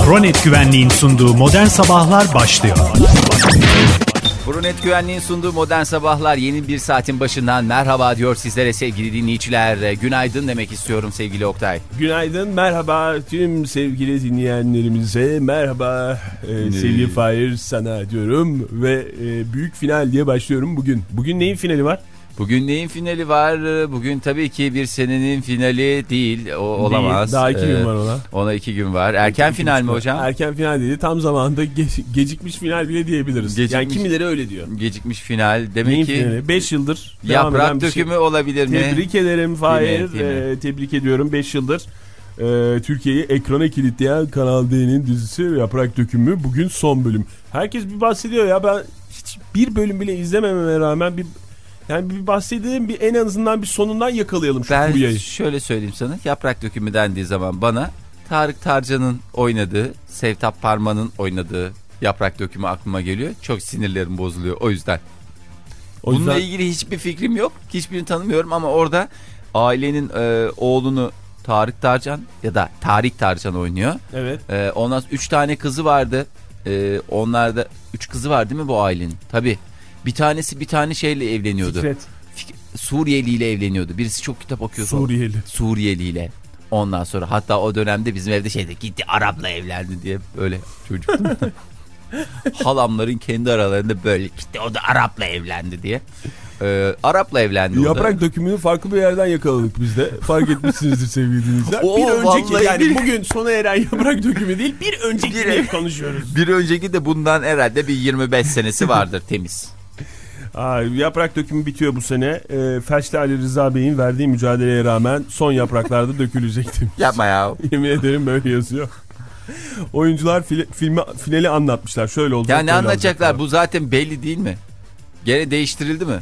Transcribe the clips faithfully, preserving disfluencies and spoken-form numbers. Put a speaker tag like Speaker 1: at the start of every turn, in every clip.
Speaker 1: Bronet Güvenliğin sunduğu Modern Sabahlar başlıyor.
Speaker 2: Bronet Güvenliğin sunduğu Modern Sabahlar yeni bir saatin başından merhaba diyor sizlere sevgili dinleyiciler. Günaydın demek istiyorum sevgili Oktay.
Speaker 3: Günaydın, merhaba tüm sevgili dinleyenlerimize. Merhaba e, sevgili Fahir, sana diyorum ve e, büyük final diye başlıyorum bugün. Bugün neyin finali var?
Speaker 2: Bugün neyin finali var? Bugün tabii ki bir senenin finali değil. O olamaz.
Speaker 3: Değil, daha iki
Speaker 2: ee,
Speaker 3: gün var ona.
Speaker 2: Ona iki gün var. Erken iki, final iki mi hocam?
Speaker 3: Erken final değil. Tam zamanında ge- gecikmiş final bile diyebiliriz. Gecikmiş, yani kimileri öyle diyor.
Speaker 2: Gecikmiş final. Demek
Speaker 3: neyin
Speaker 2: ki
Speaker 3: finali? beş yıldır.
Speaker 2: Yaprak dökümü şey. Olabilir mi?
Speaker 3: Tebrik ederim Fahir. Ee, tebrik ediyorum. beş yıldır e, Türkiye'yi ekrana kilitleyen Kanal D'nin dizisi Yaprak Dökümü bugün son bölüm. Herkes bir bahsediyor ya, ben hiç bir bölüm bile izlemememe rağmen bir Yani bir bahsedeyim, bir en azından bir sonundan yakalayalım şu
Speaker 2: ben
Speaker 3: furyayı.
Speaker 2: Ben şöyle söyleyeyim sana, Yaprak Dökümü dendiği zaman bana Tarık Tarcan'ın oynadığı, Sevtap Parman'ın oynadığı Yaprak Dökümü aklıma geliyor. Çok sinirlerim bozuluyor o yüzden. O yüzden... Bununla ilgili hiçbir fikrim yok. Hiçbirini tanımıyorum ama orada ailenin e, oğlunu Tarık Tarcan ya da Tarık Tarcan oynuyor.
Speaker 3: Evet.
Speaker 2: E, ondan üç tane kızı vardı. E, onlarda üç kızı var değil mi bu ailenin? Tabii. Bir tanesi bir tane şeyle evleniyordu.
Speaker 3: Fikret.
Speaker 2: Suriyeli ile evleniyordu. Birisi çok kitap okuyor.
Speaker 3: Suriyeli.
Speaker 2: Suriyeli ile. Ondan sonra hatta o dönemde bizim evde şeyde gitti Arap'la evlendi diye böyle çocuk. Halamların kendi aralarında böyle gitti o da Arap'la evlendi diye. Ee, Arap'la evlendi.
Speaker 3: Yaprak Dökümünü farklı bir yerden yakaladık biz de. Fark etmişsinizdir sevgili dinleyiciler.
Speaker 2: Oo,
Speaker 3: bir önceki yani
Speaker 2: bir...
Speaker 3: bugün sona eren Yaprak Dökümü değil, bir önceki diye konuşuyoruz.
Speaker 2: Bir önceki de bundan herhalde bir yirmi beş senesi vardır temiz.
Speaker 3: Aa, Yaprak Dökümü bitiyor bu sene. E, Felçli Ali Rıza Bey'in verdiği mücadeleye rağmen son yapraklarda dökülecekti.
Speaker 2: Yapma ya.
Speaker 3: Yemin ederim böyle yazıyor. Oyuncular fil, filmi, finali anlatmışlar. Şöyle olacak.
Speaker 2: Ya ne anlatacaklar? Bu zaten belli değil mi? Gene değiştirildi mi?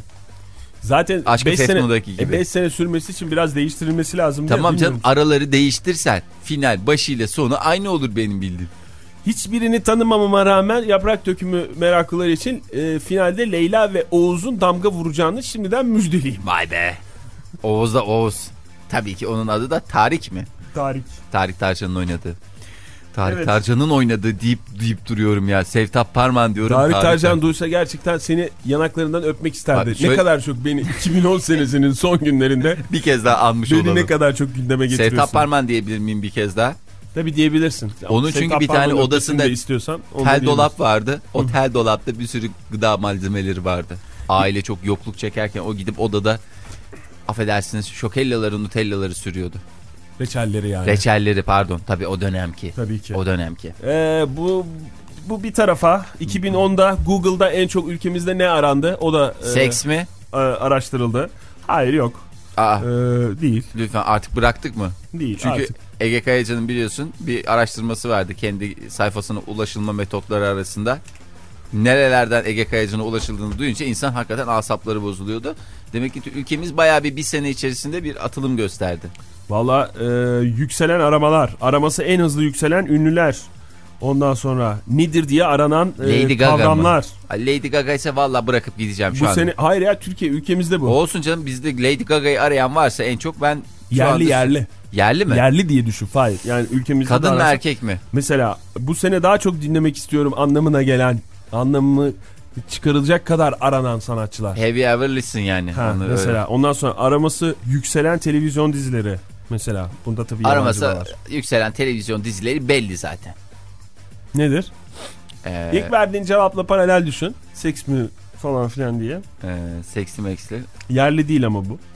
Speaker 3: Zaten beş sene,
Speaker 2: gibi.
Speaker 3: beş sene sürmesi için biraz değiştirilmesi lazım.
Speaker 2: Tamam canım, araları değiştirsen final başıyla sonu aynı olur benim bildiğim.
Speaker 3: Hiçbirini tanımamama rağmen Yaprak Dökümü meraklıları için e, finalde Leyla ve Oğuz'un damga vuracağını şimdiden müjdeleyeyim.
Speaker 2: Vay be. Oğuz da Oğuz. Tabii ki onun adı da Tarık mı?
Speaker 3: Tarık.
Speaker 2: Tarık Tarcan'ın oynadığı. Tarık
Speaker 3: evet.
Speaker 2: Tarcan'ın oynadığı deyip deyip duruyorum ya. Sevtap Parman diyorum.
Speaker 3: Tarık, Tarık Tarcan
Speaker 2: Tarcan
Speaker 3: duysa gerçekten seni yanaklarından öpmek isterdi.
Speaker 2: Abi şöyle...
Speaker 3: Ne kadar çok beni iki bin on senesinin son günlerinde
Speaker 2: bir kez daha anmış
Speaker 3: beni
Speaker 2: olalım.
Speaker 3: ne kadar çok gündeme getiriyorsun.
Speaker 2: Sevtap Parman diyebilir miyim bir kez daha?
Speaker 3: Tabii diyebilirsin.
Speaker 2: Onun çünkü
Speaker 3: Sevtap
Speaker 2: bir tane odasında
Speaker 3: istiyorsan,
Speaker 2: tel dolap vardı. O tel dolapta bir sürü gıda malzemeleri vardı. Aile çok yokluk çekerken o gidip odada affedersiniz şokellaları, nutellaları sürüyordu.
Speaker 3: Reçelleri yani.
Speaker 2: Reçelleri pardon. Tabii o dönemki.
Speaker 3: Tabii ki.
Speaker 2: O dönemki.
Speaker 3: Ee, bu bu bir tarafa. iki bin onda Google'da en çok ülkemizde ne arandı? O da
Speaker 2: seks e, mi?
Speaker 3: E, araştırıldı. Hayır, yok.
Speaker 2: Aa,
Speaker 3: ee, değil.
Speaker 2: Lütfen artık bıraktık mı?
Speaker 3: Değil.
Speaker 2: Çünkü
Speaker 3: artık.
Speaker 2: Ege Kayacan'ın biliyorsun bir araştırması vardı kendi sayfasına ulaşılma metotları arasında. Nerelerden Ege Kayacan'a ulaşıldığını duyunca insan hakikaten asapları bozuluyordu. Demek ki ülkemiz bayağı bir bir sene içerisinde bir atılım gösterdi.
Speaker 3: Valla e, yükselen aramalar, araması en hızlı yükselen ünlüler. Ondan sonra nedir diye aranan e, kavramlar.
Speaker 2: Lady Gaga ise valla bırakıp gideceğim şu
Speaker 3: bu
Speaker 2: an.
Speaker 3: Sene, hayır ya, Türkiye ülkemizde bu.
Speaker 2: Olsun canım, bizde Lady Gaga'yı arayan varsa en çok ben
Speaker 3: yerli anda... yerli.
Speaker 2: Yerli mi?
Speaker 3: Yerli diye düşün. Hayır. Yani ülkemizde
Speaker 2: kadın mı
Speaker 3: arası...
Speaker 2: erkek mi?
Speaker 3: Mesela bu sene daha çok dinlemek istiyorum anlamına gelen, anlamı çıkarılacak kadar aranan sanatçılar.
Speaker 2: Have you ever listen yani.
Speaker 3: Ha, mesela öyle. Ondan sonra araması yükselen televizyon dizileri. Mesela bunda tabii yabancı da var.
Speaker 2: Araması yükselen televizyon dizileri belli zaten.
Speaker 3: Nedir?
Speaker 2: Ee,
Speaker 3: İlk verdiğin cevapla paralel düşün. Seks mi falan filan diye.
Speaker 2: E, seksi meksli.
Speaker 3: Yerli değil ama bu.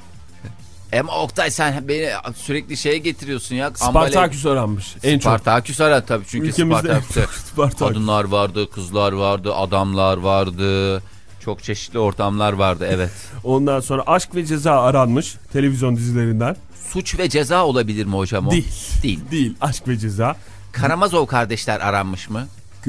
Speaker 2: Ama Oktay sen beni sürekli şeye getiriyorsun ya.
Speaker 3: Spartaküs aranmış. En
Speaker 2: Spartaküs aran tabii çünkü
Speaker 3: ülkemizde
Speaker 2: Spartaküs. Kadınlar vardı, kızlar vardı, adamlar vardı. Çok çeşitli ortamlar vardı, evet.
Speaker 3: Ondan sonra Aşk ve Ceza aranmış televizyon dizilerinden.
Speaker 2: Suç ve Ceza olabilir mi hocam o?
Speaker 3: Değil.
Speaker 2: Değil.
Speaker 3: Değil. Aşk ve Ceza.
Speaker 2: Karamazov kardeşler aranmış mı?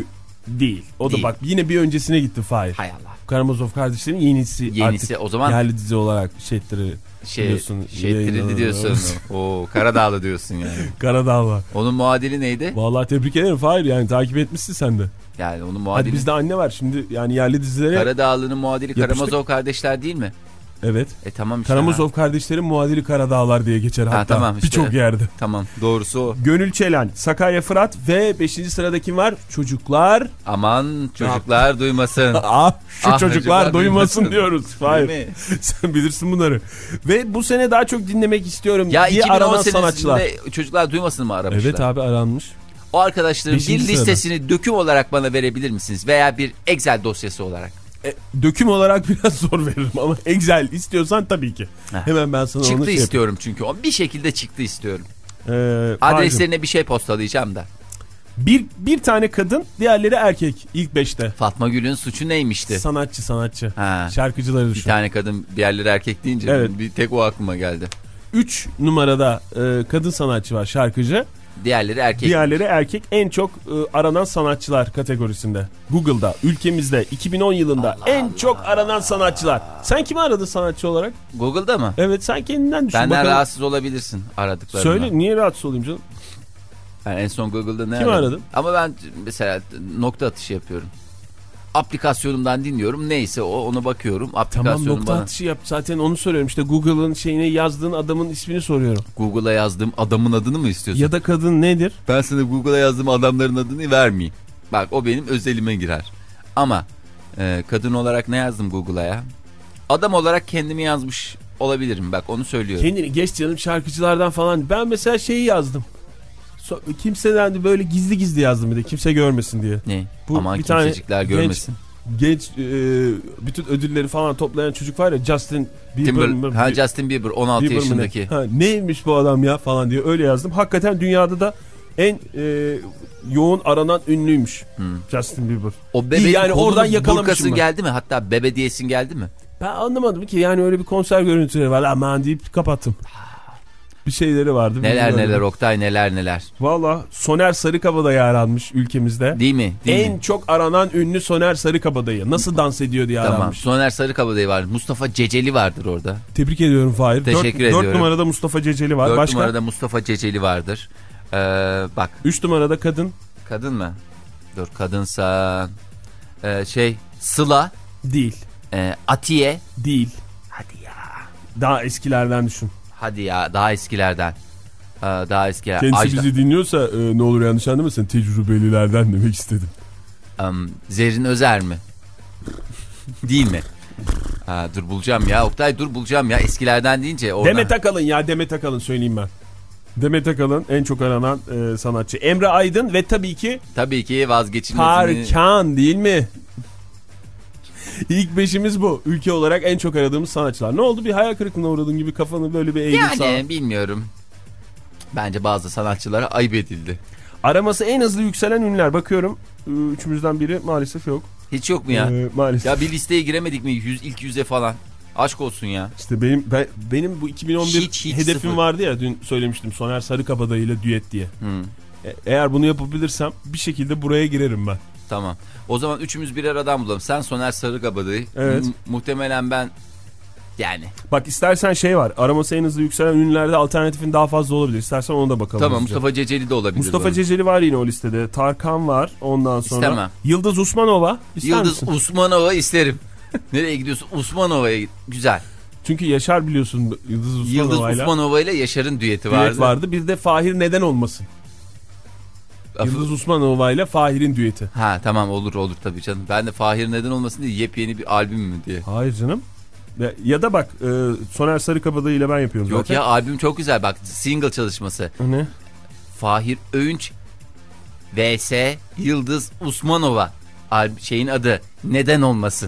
Speaker 3: Değil. O
Speaker 2: Değil.
Speaker 3: da bak yine bir öncesine gitti Fahir.
Speaker 2: Hay Allah.
Speaker 3: Karamazov kardeşlerin yenisi,
Speaker 2: yenisi
Speaker 3: artık
Speaker 2: o zaman
Speaker 3: yerli dizi olarak şeyleri
Speaker 2: şey,
Speaker 3: diyorsun.
Speaker 2: Şeyleri diyorsun. Oo, Karadağlı diyorsun yani.
Speaker 3: Karadağlı.
Speaker 2: Onun muadili neydi?
Speaker 3: Vallahi tebrik ederim Fahir, yani takip etmişsin sen de.
Speaker 2: Yani onun muadili.
Speaker 3: Hadi bizde anne var şimdi, yani yerli dizilere.
Speaker 2: Karadağlı'nın muadili Karamazov kardeşler değil mi?
Speaker 3: Evet.
Speaker 2: E tamam işte.
Speaker 3: Karamazov kardeşlerin Muadili Karadağlar diye geçer hatta. Ha, tamam işte. Birçok yerde.
Speaker 2: Tamam, doğrusu o.
Speaker 3: Gönül Çelen, Sakarya Fırat ve beşinci sırada kim var? Çocuklar.
Speaker 2: Aman çocuklar duymasın.
Speaker 3: ah, şu ah, çocuklar, çocuklar duymasın, duymasın diyoruz. Hayır. Sen bilirsin bunları. Ve bu sene daha çok dinlemek istiyorum
Speaker 2: ya
Speaker 3: diye aranan sanatçılar.
Speaker 2: Çocuklar duymasın mı aramışlar?
Speaker 3: Evet abi, aranmış.
Speaker 2: O arkadaşların beşinci bir listesini sırada. Döküm olarak bana verebilir misiniz? Veya bir Excel dosyası olarak.
Speaker 3: E, döküm olarak biraz zor veririm ama Excel istiyorsan tabii ki. Heh. Hemen ben sana
Speaker 2: çıktı
Speaker 3: onu şey
Speaker 2: istiyorum çünkü. O bir şekilde çıktı istiyorum.
Speaker 3: Ee,
Speaker 2: Adreslerine bir şey postalayacağım da.
Speaker 3: Bir, bir tane kadın, diğerleri erkek ilk beşte.
Speaker 2: Fatma Gül'ün suçu neymişti?
Speaker 3: Sanatçı sanatçı.
Speaker 2: Ha.
Speaker 3: Şarkıcıları düşün.
Speaker 2: Bir tane kadın, diğerleri erkek deyince evet. bir tek o aklıma geldi.
Speaker 3: Üç numarada e, kadın sanatçı var, şarkıcı.
Speaker 2: Diğerleri erkek.
Speaker 3: Diğerleri erkek. En çok e, aranan sanatçılar kategorisinde. Google'da, ülkemizde iki bin on yılında Allah en Allah. çok aranan sanatçılar. Sen kimi aradın sanatçı olarak?
Speaker 2: Google'da mı?
Speaker 3: Evet, sen kendinden düşün.
Speaker 2: Benden
Speaker 3: bakalım.
Speaker 2: Rahatsız olabilirsin aradıklarına.
Speaker 3: Söyle, niye rahatsız olayım canım?
Speaker 2: Ben en son Google'da ne
Speaker 3: Kimi
Speaker 2: aradım?
Speaker 3: aradın?
Speaker 2: Ama ben mesela nokta atışı yapıyorum. Aplikasyonumdan dinliyorum. Neyse o ona bakıyorum.
Speaker 3: Tamam, nokta
Speaker 2: bana...
Speaker 3: atışı yap. Zaten onu soruyorum. İşte Google'ın şeyine yazdığın adamın ismini soruyorum.
Speaker 2: Google'a yazdığım adamın adını mı istiyorsun?
Speaker 3: Ya da kadın nedir?
Speaker 2: Ben sana Google'a yazdığım adamların adını vermeyeyim. Bak o benim özelime girer. Ama e, kadın olarak ne yazdım Google'a ya? Adam olarak kendimi yazmış olabilirim. Bak onu söylüyorum.
Speaker 3: Kendini geç canım, şarkıcılardan falan. Ben mesela şeyi yazdım. Kimseden de böyle gizli gizli yazdım bir de, kimse görmesin diye.
Speaker 2: Ne? Bu aman bir kimsecikler görmesin.
Speaker 3: Genç, genç e, bütün ödülleri falan toplayan çocuk var ya, Justin Bieber.
Speaker 2: Timber, ha Justin Bieber on altı Bieber yaşındaki.
Speaker 3: Ne? Ha, neymiş bu adam ya falan diye öyle yazdım. Hakikaten dünyada da en e, yoğun aranan ünlüymüş hmm. Justin Bieber.
Speaker 2: O bebeğin yani oradan yakalamışım geldi mi? Hatta bebe diyesin geldi mi?
Speaker 3: Ben anlamadım ki yani, öyle bir konser görüntüleri var aman deyip kapattım. Bir şeyleri vardı.
Speaker 2: Neler neler Oktay, neler neler.
Speaker 3: Valla Soner Sarıkabadayı aranmış ülkemizde.
Speaker 2: Değil mi? Değil
Speaker 3: en
Speaker 2: mi?
Speaker 3: çok aranan ünlü Soner Sarıkabadayı. Nasıl dans ediyor diye tamam. aranmış.
Speaker 2: Soner Sarıkabadayı var. Mustafa Ceceli vardır orada.
Speaker 3: Tebrik ediyorum Fahir.
Speaker 2: Teşekkür dört, ediyorum.
Speaker 3: Dört numarada Mustafa Ceceli var.
Speaker 2: Dört
Speaker 3: Başka?
Speaker 2: numarada Mustafa Ceceli vardır. Ee, bak.
Speaker 3: Üç numarada kadın.
Speaker 2: Kadın mı? Dur, kadınsa ee, şey Sıla.
Speaker 3: Değil.
Speaker 2: Ee, Atiye.
Speaker 3: Değil.
Speaker 2: Hadi ya.
Speaker 3: Daha eskilerden düşün.
Speaker 2: Hadi ya, daha eskilerden. Ee, daha eskiler.
Speaker 3: Kendisi
Speaker 2: Ajda.
Speaker 3: bizi dinliyorsa e, ne olur yanlış anlamasın, tecrübelilerden demek istedim.
Speaker 2: Um, Zerrin Özer mi? Değil mi? Ha, dur bulacağım ya Oktay, dur bulacağım ya, eskilerden deyince. Oradan...
Speaker 3: Demet Akalın ya, Demet Akalın söyleyeyim ben. Demet Akalın en çok aranan e, sanatçı. Emre Aydın ve tabii ki...
Speaker 2: Tabii ki vazgeçilmezini...
Speaker 3: Tarkan değil mi? İlk beşimiz bu. Ülke olarak en çok aradığımız sanatçılar. Ne oldu? Bir hayal kırıklığına uğradın gibi, kafanı böyle bir eğilip
Speaker 2: yani,
Speaker 3: sağa.
Speaker 2: Yani bilmiyorum. Bence bazı sanatçılara ayıp edildi.
Speaker 3: Araması en hızlı yükselen ünlüler. Bakıyorum. Üçümüzden biri maalesef yok.
Speaker 2: Hiç yok mu ya?
Speaker 3: Ee, maalesef.
Speaker 2: Ya bir listeye giremedik mi? Yüz, ilk yüze falan. Aşk olsun ya.
Speaker 3: İşte benim ben, benim bu iki bin on bir hiç, hiç hedefim sıfır. Vardı ya, dün söylemiştim. Soner Sarıkabadayı ile düet diye. Hmm. E, eğer bunu yapabilirsem bir şekilde buraya girerim ben.
Speaker 2: Tamam. O zaman üçümüz birer adam bulalım. Sen Soner Sarıkabadayı.
Speaker 3: Evet.
Speaker 2: M- muhtemelen ben yani.
Speaker 3: Bak istersen şey var. Araması en hızlı yükselen ünlülerde alternatifin daha fazla olabilir. İstersen ona da bakalım.
Speaker 2: Tamam,
Speaker 3: hızlıca.
Speaker 2: Mustafa Ceceli de olabilir.
Speaker 3: Mustafa
Speaker 2: bana.
Speaker 3: Ceceli var yine o listede. Tarkan var ondan sonra.
Speaker 2: İstemem.
Speaker 3: Yıldız Usmanova. İster
Speaker 2: Yıldız
Speaker 3: misin?
Speaker 2: Usmanova isterim. Nereye gidiyorsun? Usmanova'ya git. Güzel.
Speaker 3: Çünkü Yaşar biliyorsun Yıldız Usmanova ile.
Speaker 2: Yıldız Usmanova ile Yaşar'ın düeti vardı.
Speaker 3: Düet vardı. Bir de Fahir neden olmasın? Afı... Yıldız Usmanova ile Fahir'in düeti.
Speaker 2: Ha tamam, olur olur tabii canım. Ben de Fahir neden olmasın diye, yepyeni bir albüm mü diye.
Speaker 3: Hayır canım. Ya da bak e, Soner Sarıkabadayı ile ben yapıyorum
Speaker 2: Yok
Speaker 3: zaten.
Speaker 2: Yok ya, albüm çok güzel, bak single çalışması.
Speaker 3: Ne?
Speaker 2: Fahir Öğünç vs Yıldız Usmanova. Al- şeyin adı neden olmasın.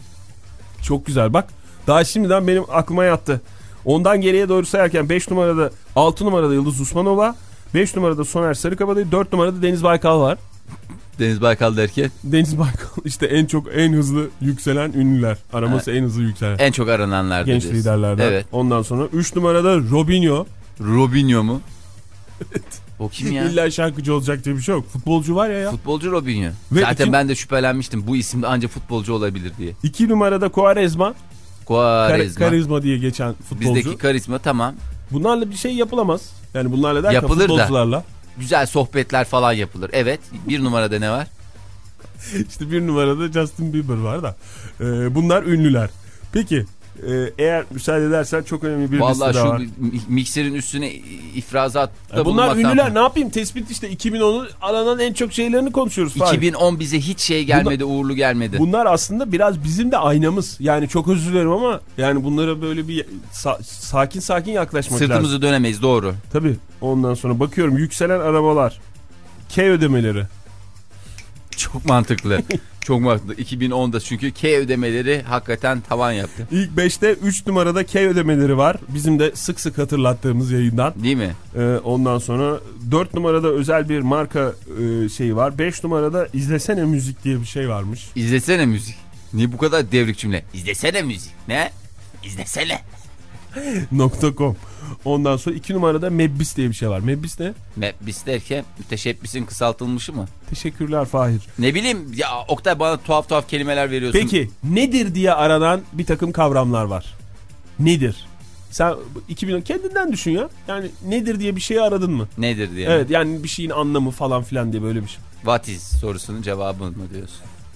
Speaker 3: Çok güzel bak. Daha şimdiden benim aklıma yattı. Ondan geriye doğru sayarken beş numarada altı numarada Yıldız Usmanova, beş numarada Soner Sarıkabadayı, dört numarada Deniz Baykal var.
Speaker 2: Deniz Baykal derken?
Speaker 3: Deniz Baykal işte en çok en hızlı yükselen ünlüler. Araması ha. en hızlı yükselen.
Speaker 2: En çok arananlar.
Speaker 3: Genç diyorsun. Liderlerden. Evet. Ondan sonra üç numarada Robinho.
Speaker 2: Robinho mu?
Speaker 3: Evet.
Speaker 2: O kim ya?
Speaker 3: İlla şarkıcı olacak diye bir şey yok. Futbolcu var ya ya.
Speaker 2: Futbolcu Robinho. Ve zaten iki... ben de şüphelenmiştim bu isimde ancak futbolcu olabilir diye.
Speaker 3: iki numarada Quaresma.
Speaker 2: Quaresma.
Speaker 3: Kar karizma diye geçen futbolcu.
Speaker 2: Bizdeki karizma, tamam.
Speaker 3: Bunlarla bir şey yapılamaz. Yani bunlarla derken
Speaker 2: yapılır
Speaker 3: futbolcularla.
Speaker 2: Da. Güzel sohbetler falan yapılır. Evet. Bir numarada ne var?
Speaker 3: İşte bir numarada Justin Bieber var da. Ee, bunlar ünlüler. Peki Ee, eğer müsaade edersen çok önemli bir liste daha var.
Speaker 2: Vallahi şu mikserin üstüne ifrazatta
Speaker 3: yani bunlar ünlüler, ne yapayım, tespit işte. iki bin onun aranan en çok şeylerini konuşuyoruz.
Speaker 2: iki bin on bize hiç şey gelmedi, bunlar, uğurlu gelmedi.
Speaker 3: Bunlar aslında biraz bizim de aynamız. Yani çok özür dilerim ama yani bunlara böyle bir sa- sakin sakin yaklaşmak
Speaker 2: Sırtımızı
Speaker 3: lazım.
Speaker 2: dönemeyiz, doğru.
Speaker 3: Tabii. Ondan sonra bakıyorum yükselen arabalar. K ödemeleri.
Speaker 2: Çok mantıklı. Çok mantıklı. iki bin onda çünkü K ödemeleri hakikaten tavan yaptı.
Speaker 3: İlk beşte üç numarada K ödemeleri var. Bizim de sık sık hatırlattığımız yayından.
Speaker 2: Değil mi?
Speaker 3: Ee, ondan sonra dört numarada özel bir marka e, şeyi var. beş numarada izlesene müzik diye bir şey varmış.
Speaker 2: İzlesene müzik. Niye bu kadar devrik cümle? İzlesene müzik. Ne? İzlesene.
Speaker 3: .com. Ondan sonra iki numarada Mebbis diye bir şey var. Mebbis ne?
Speaker 2: Mebbis derken müteşebbisin kısaltılmışı mı?
Speaker 3: Teşekkürler Fahir.
Speaker 2: Ne bileyim ya, Oktay bana tuhaf tuhaf kelimeler veriyorsun.
Speaker 3: Peki nedir diye aranan bir takım kavramlar var. Nedir? Sen iki bin kendinden düşün ya. Yani nedir diye bir şeyi aradın mı?
Speaker 2: Nedir diye.
Speaker 3: Evet, yani bir şeyin anlamı falan filan diye böyle bir şey.
Speaker 2: What is sorusunun cevabını mı diyorsun?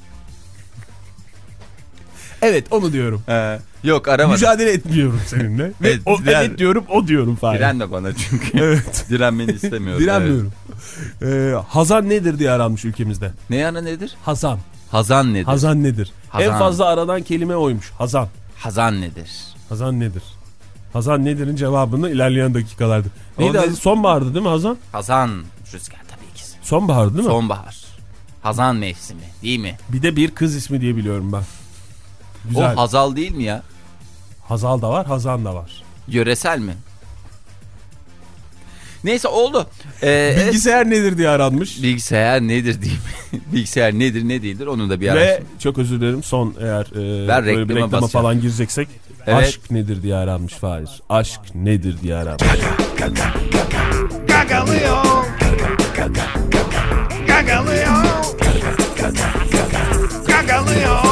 Speaker 3: Evet, onu diyorum.
Speaker 2: Ee, yok aramadım.
Speaker 3: Mücadele etmiyorum seninle. Ve
Speaker 2: evet,
Speaker 3: o,
Speaker 2: diren...
Speaker 3: evet diyorum, o diyorum Fahir.
Speaker 2: Direnme bana çünkü.
Speaker 3: Evet.
Speaker 2: Direnmeni istemiyorum.
Speaker 3: Direnmiyorum. Evet. Ee, hazan nedir diye aranmış ülkemizde.
Speaker 2: Ne yana nedir?
Speaker 3: Hazan.
Speaker 2: Hazan nedir?
Speaker 3: Hazan nedir?
Speaker 2: Hazan.
Speaker 3: En fazla aranan kelime oymuş. Hazan.
Speaker 2: Hazan nedir?
Speaker 3: Hazan nedir? Hazan nedir'in cevabını ilerleyen dakikalarda. Neydi?
Speaker 2: Orada...
Speaker 3: Sonbahardı değil mi Hazan?
Speaker 2: Hazan rüzgar tabii ki.
Speaker 3: Sonbahardı değil mi?
Speaker 2: Sonbahar. Hazan mevsimi değil mi?
Speaker 3: Bir de bir kız ismi diye biliyorum ben. Güzel.
Speaker 2: O Hazal değil mi ya?
Speaker 3: Hazal da var, Hazan da var.
Speaker 2: Yöresel mi? Neyse oldu. Ee,
Speaker 3: Bilgisayar evet. nedir diye aranmış.
Speaker 2: Bilgisayar nedir diyeyim. Bilgisayar nedir ne değildir onu da bir araştırın.
Speaker 3: Ve çok özür dilerim son eğer e,
Speaker 2: ben
Speaker 3: böyle bir reklama
Speaker 2: basacağım.
Speaker 3: falan gireceksek. Evet. Aşk nedir diye aranmış Fahir. Aşk nedir diye aranmış.
Speaker 4: Gagalıyor. Gagalıyor. Gagalıyor.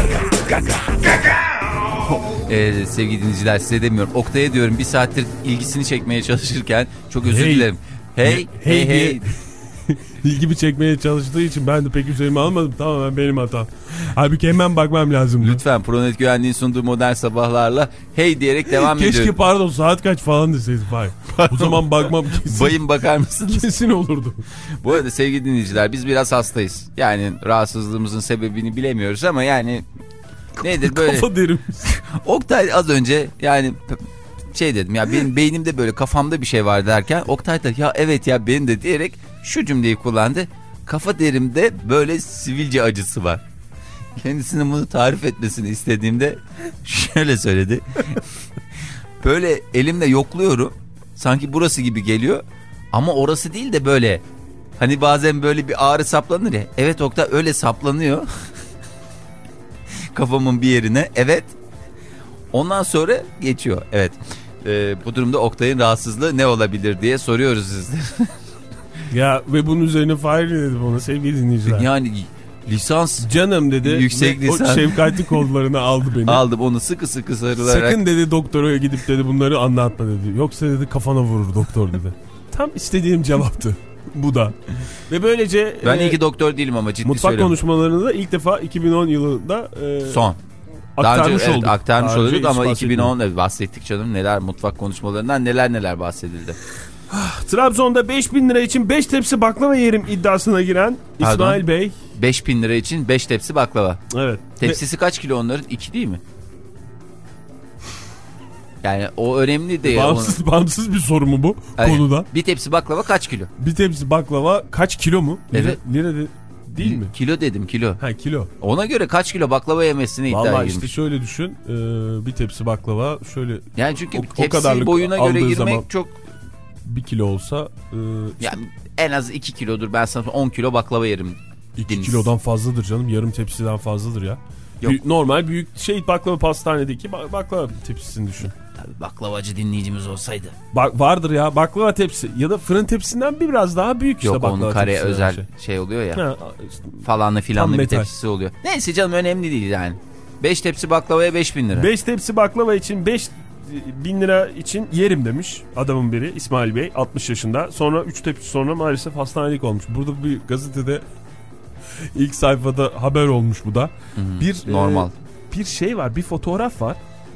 Speaker 2: Ee, sevgili dinleyiciler, size demiyorum. Oktay'a diyorum, bir saattir ilgisini çekmeye çalışırken çok özür
Speaker 3: hey.
Speaker 2: dilerim. Hey hey hey. hey.
Speaker 3: İlgimi çekmeye çalıştığı için ben de pek üzerime almadım. Tamamen benim hatam. Halbuki hemen bakmam lazım.
Speaker 2: Lütfen Pronet Güvenliğin sunduğu modern sabahlarla hey diyerek devam
Speaker 3: Keşke
Speaker 2: ediyorum.
Speaker 3: Keşke pardon saat kaç falan deseydim. O zaman bakmam kesin.
Speaker 2: Bayım bakar mısınız?
Speaker 3: Kesin olurdu.
Speaker 2: Bu arada sevgili dinleyiciler, biz biraz hastayız. Yani rahatsızlığımızın sebebini bilemiyoruz ama yani nedir böyle?
Speaker 3: Kafa derimiz.
Speaker 2: Oktay az önce yani şey dedim ya, benim beynimde böyle kafamda bir şey var derken Oktay da ya evet ya benim de diyerek şu cümleyi kullandı. Kafa derimde böyle sivilce acısı var. Kendisinin bunu tarif etmesini istediğimde şöyle söyledi. Böyle elimle yokluyorum. Sanki burası gibi geliyor. Ama orası değil de böyle. Hani bazen böyle bir ağrı saplanır ya. Evet Oktay, öyle saplanıyor. Kafamın bir yerine. Evet. Ondan sonra geçiyor. Evet. Ee, bu durumda Oktay'ın rahatsızlığı ne olabilir diye soruyoruz sizlere.
Speaker 3: Ya ve bunun üzerine Fahir dedi bana, sevgili dinleyiciler.
Speaker 2: Yani lisans.
Speaker 3: Canım dedi.
Speaker 2: Yüksek lisans.
Speaker 3: O şefkatli kollarına aldı beni.
Speaker 2: Aldım onu sıkı sıkı sarılarak.
Speaker 3: Sakın dedi doktora gidip dedi bunları anlatma dedi. Yoksa dedi kafana vurur doktor dedi. Tam istediğim cevaptı. Bu da. Ve böylece...
Speaker 2: Ben
Speaker 3: e,
Speaker 2: iyi ki doktor değilim ama ciddi
Speaker 3: mutfak
Speaker 2: söylüyorum.
Speaker 3: Mutfak konuşmalarını da ilk defa iki bin on yılında... E,
Speaker 2: Son.
Speaker 3: Aktarmış
Speaker 2: Daha önce, evet,
Speaker 3: olduk.
Speaker 2: aktarmış
Speaker 3: Daha
Speaker 2: olduk ama iki bin on
Speaker 3: bahsettim.
Speaker 2: bahsettik canım, neler mutfak konuşmalarından neler neler bahsedildi.
Speaker 3: Trabzon'da beş bin lira için beş tepsi baklava yerim iddiasına giren Pardon? İsmail Bey.
Speaker 2: beş bin lira için beş tepsi baklava.
Speaker 3: Evet.
Speaker 2: Tepsisi Ve... kaç kilo onların? iki değil mi? Yani o önemli değil.
Speaker 3: Bağımsız, onu... bağımsız bir soru mu bu evet. konuda?
Speaker 2: Bir tepsi baklava kaç kilo?
Speaker 3: Bir tepsi baklava kaç kilo mu?
Speaker 2: Evet.
Speaker 3: Lira, lira de, değil mi?
Speaker 2: Kilo dedim, kilo.
Speaker 3: Ha kilo.
Speaker 2: Ona göre kaç kilo baklava yemesine iddia
Speaker 3: Vallahi
Speaker 2: girmiş.
Speaker 3: işte şöyle düşün. E, bir tepsi baklava şöyle.
Speaker 2: Yani çünkü
Speaker 3: o,
Speaker 2: tepsi
Speaker 3: o
Speaker 2: boyuna göre girmek zaman, çok.
Speaker 3: Bir kilo olsa. E,
Speaker 2: yani en az iki kilodur. Ben sana on kilo baklava yerim.
Speaker 3: iki kilodan fazladır canım. Yarım tepsiden fazladır ya.
Speaker 2: Yok.
Speaker 3: Büyük, normal büyük şey baklava pastanedeki baklava tepsisini düşün.
Speaker 2: Tabii baklavacı dinleyicimiz olsaydı.
Speaker 3: Bak vardır ya baklava tepsi ya da fırın tepsisinden bir biraz daha büyük işte.
Speaker 2: Yok onun kare özel şey. şey oluyor ya. Ha, işte, falanlı filanlı bir tepsisi oluyor. Neyse canım, önemli değil yani. beş tepsi baklavaya beş bin lira.
Speaker 3: beş tepsi baklava için beş bin lira için yerim demiş adamın biri, İsmail Bey, altmış yaşında. Sonra üç tepsi sonra maalesef hastanelik olmuş. Burada bir gazetede ilk sayfada haber olmuş bu da.
Speaker 2: Hmm,
Speaker 3: bir
Speaker 2: normal.
Speaker 3: E, bir şey var, bir fotoğraf var.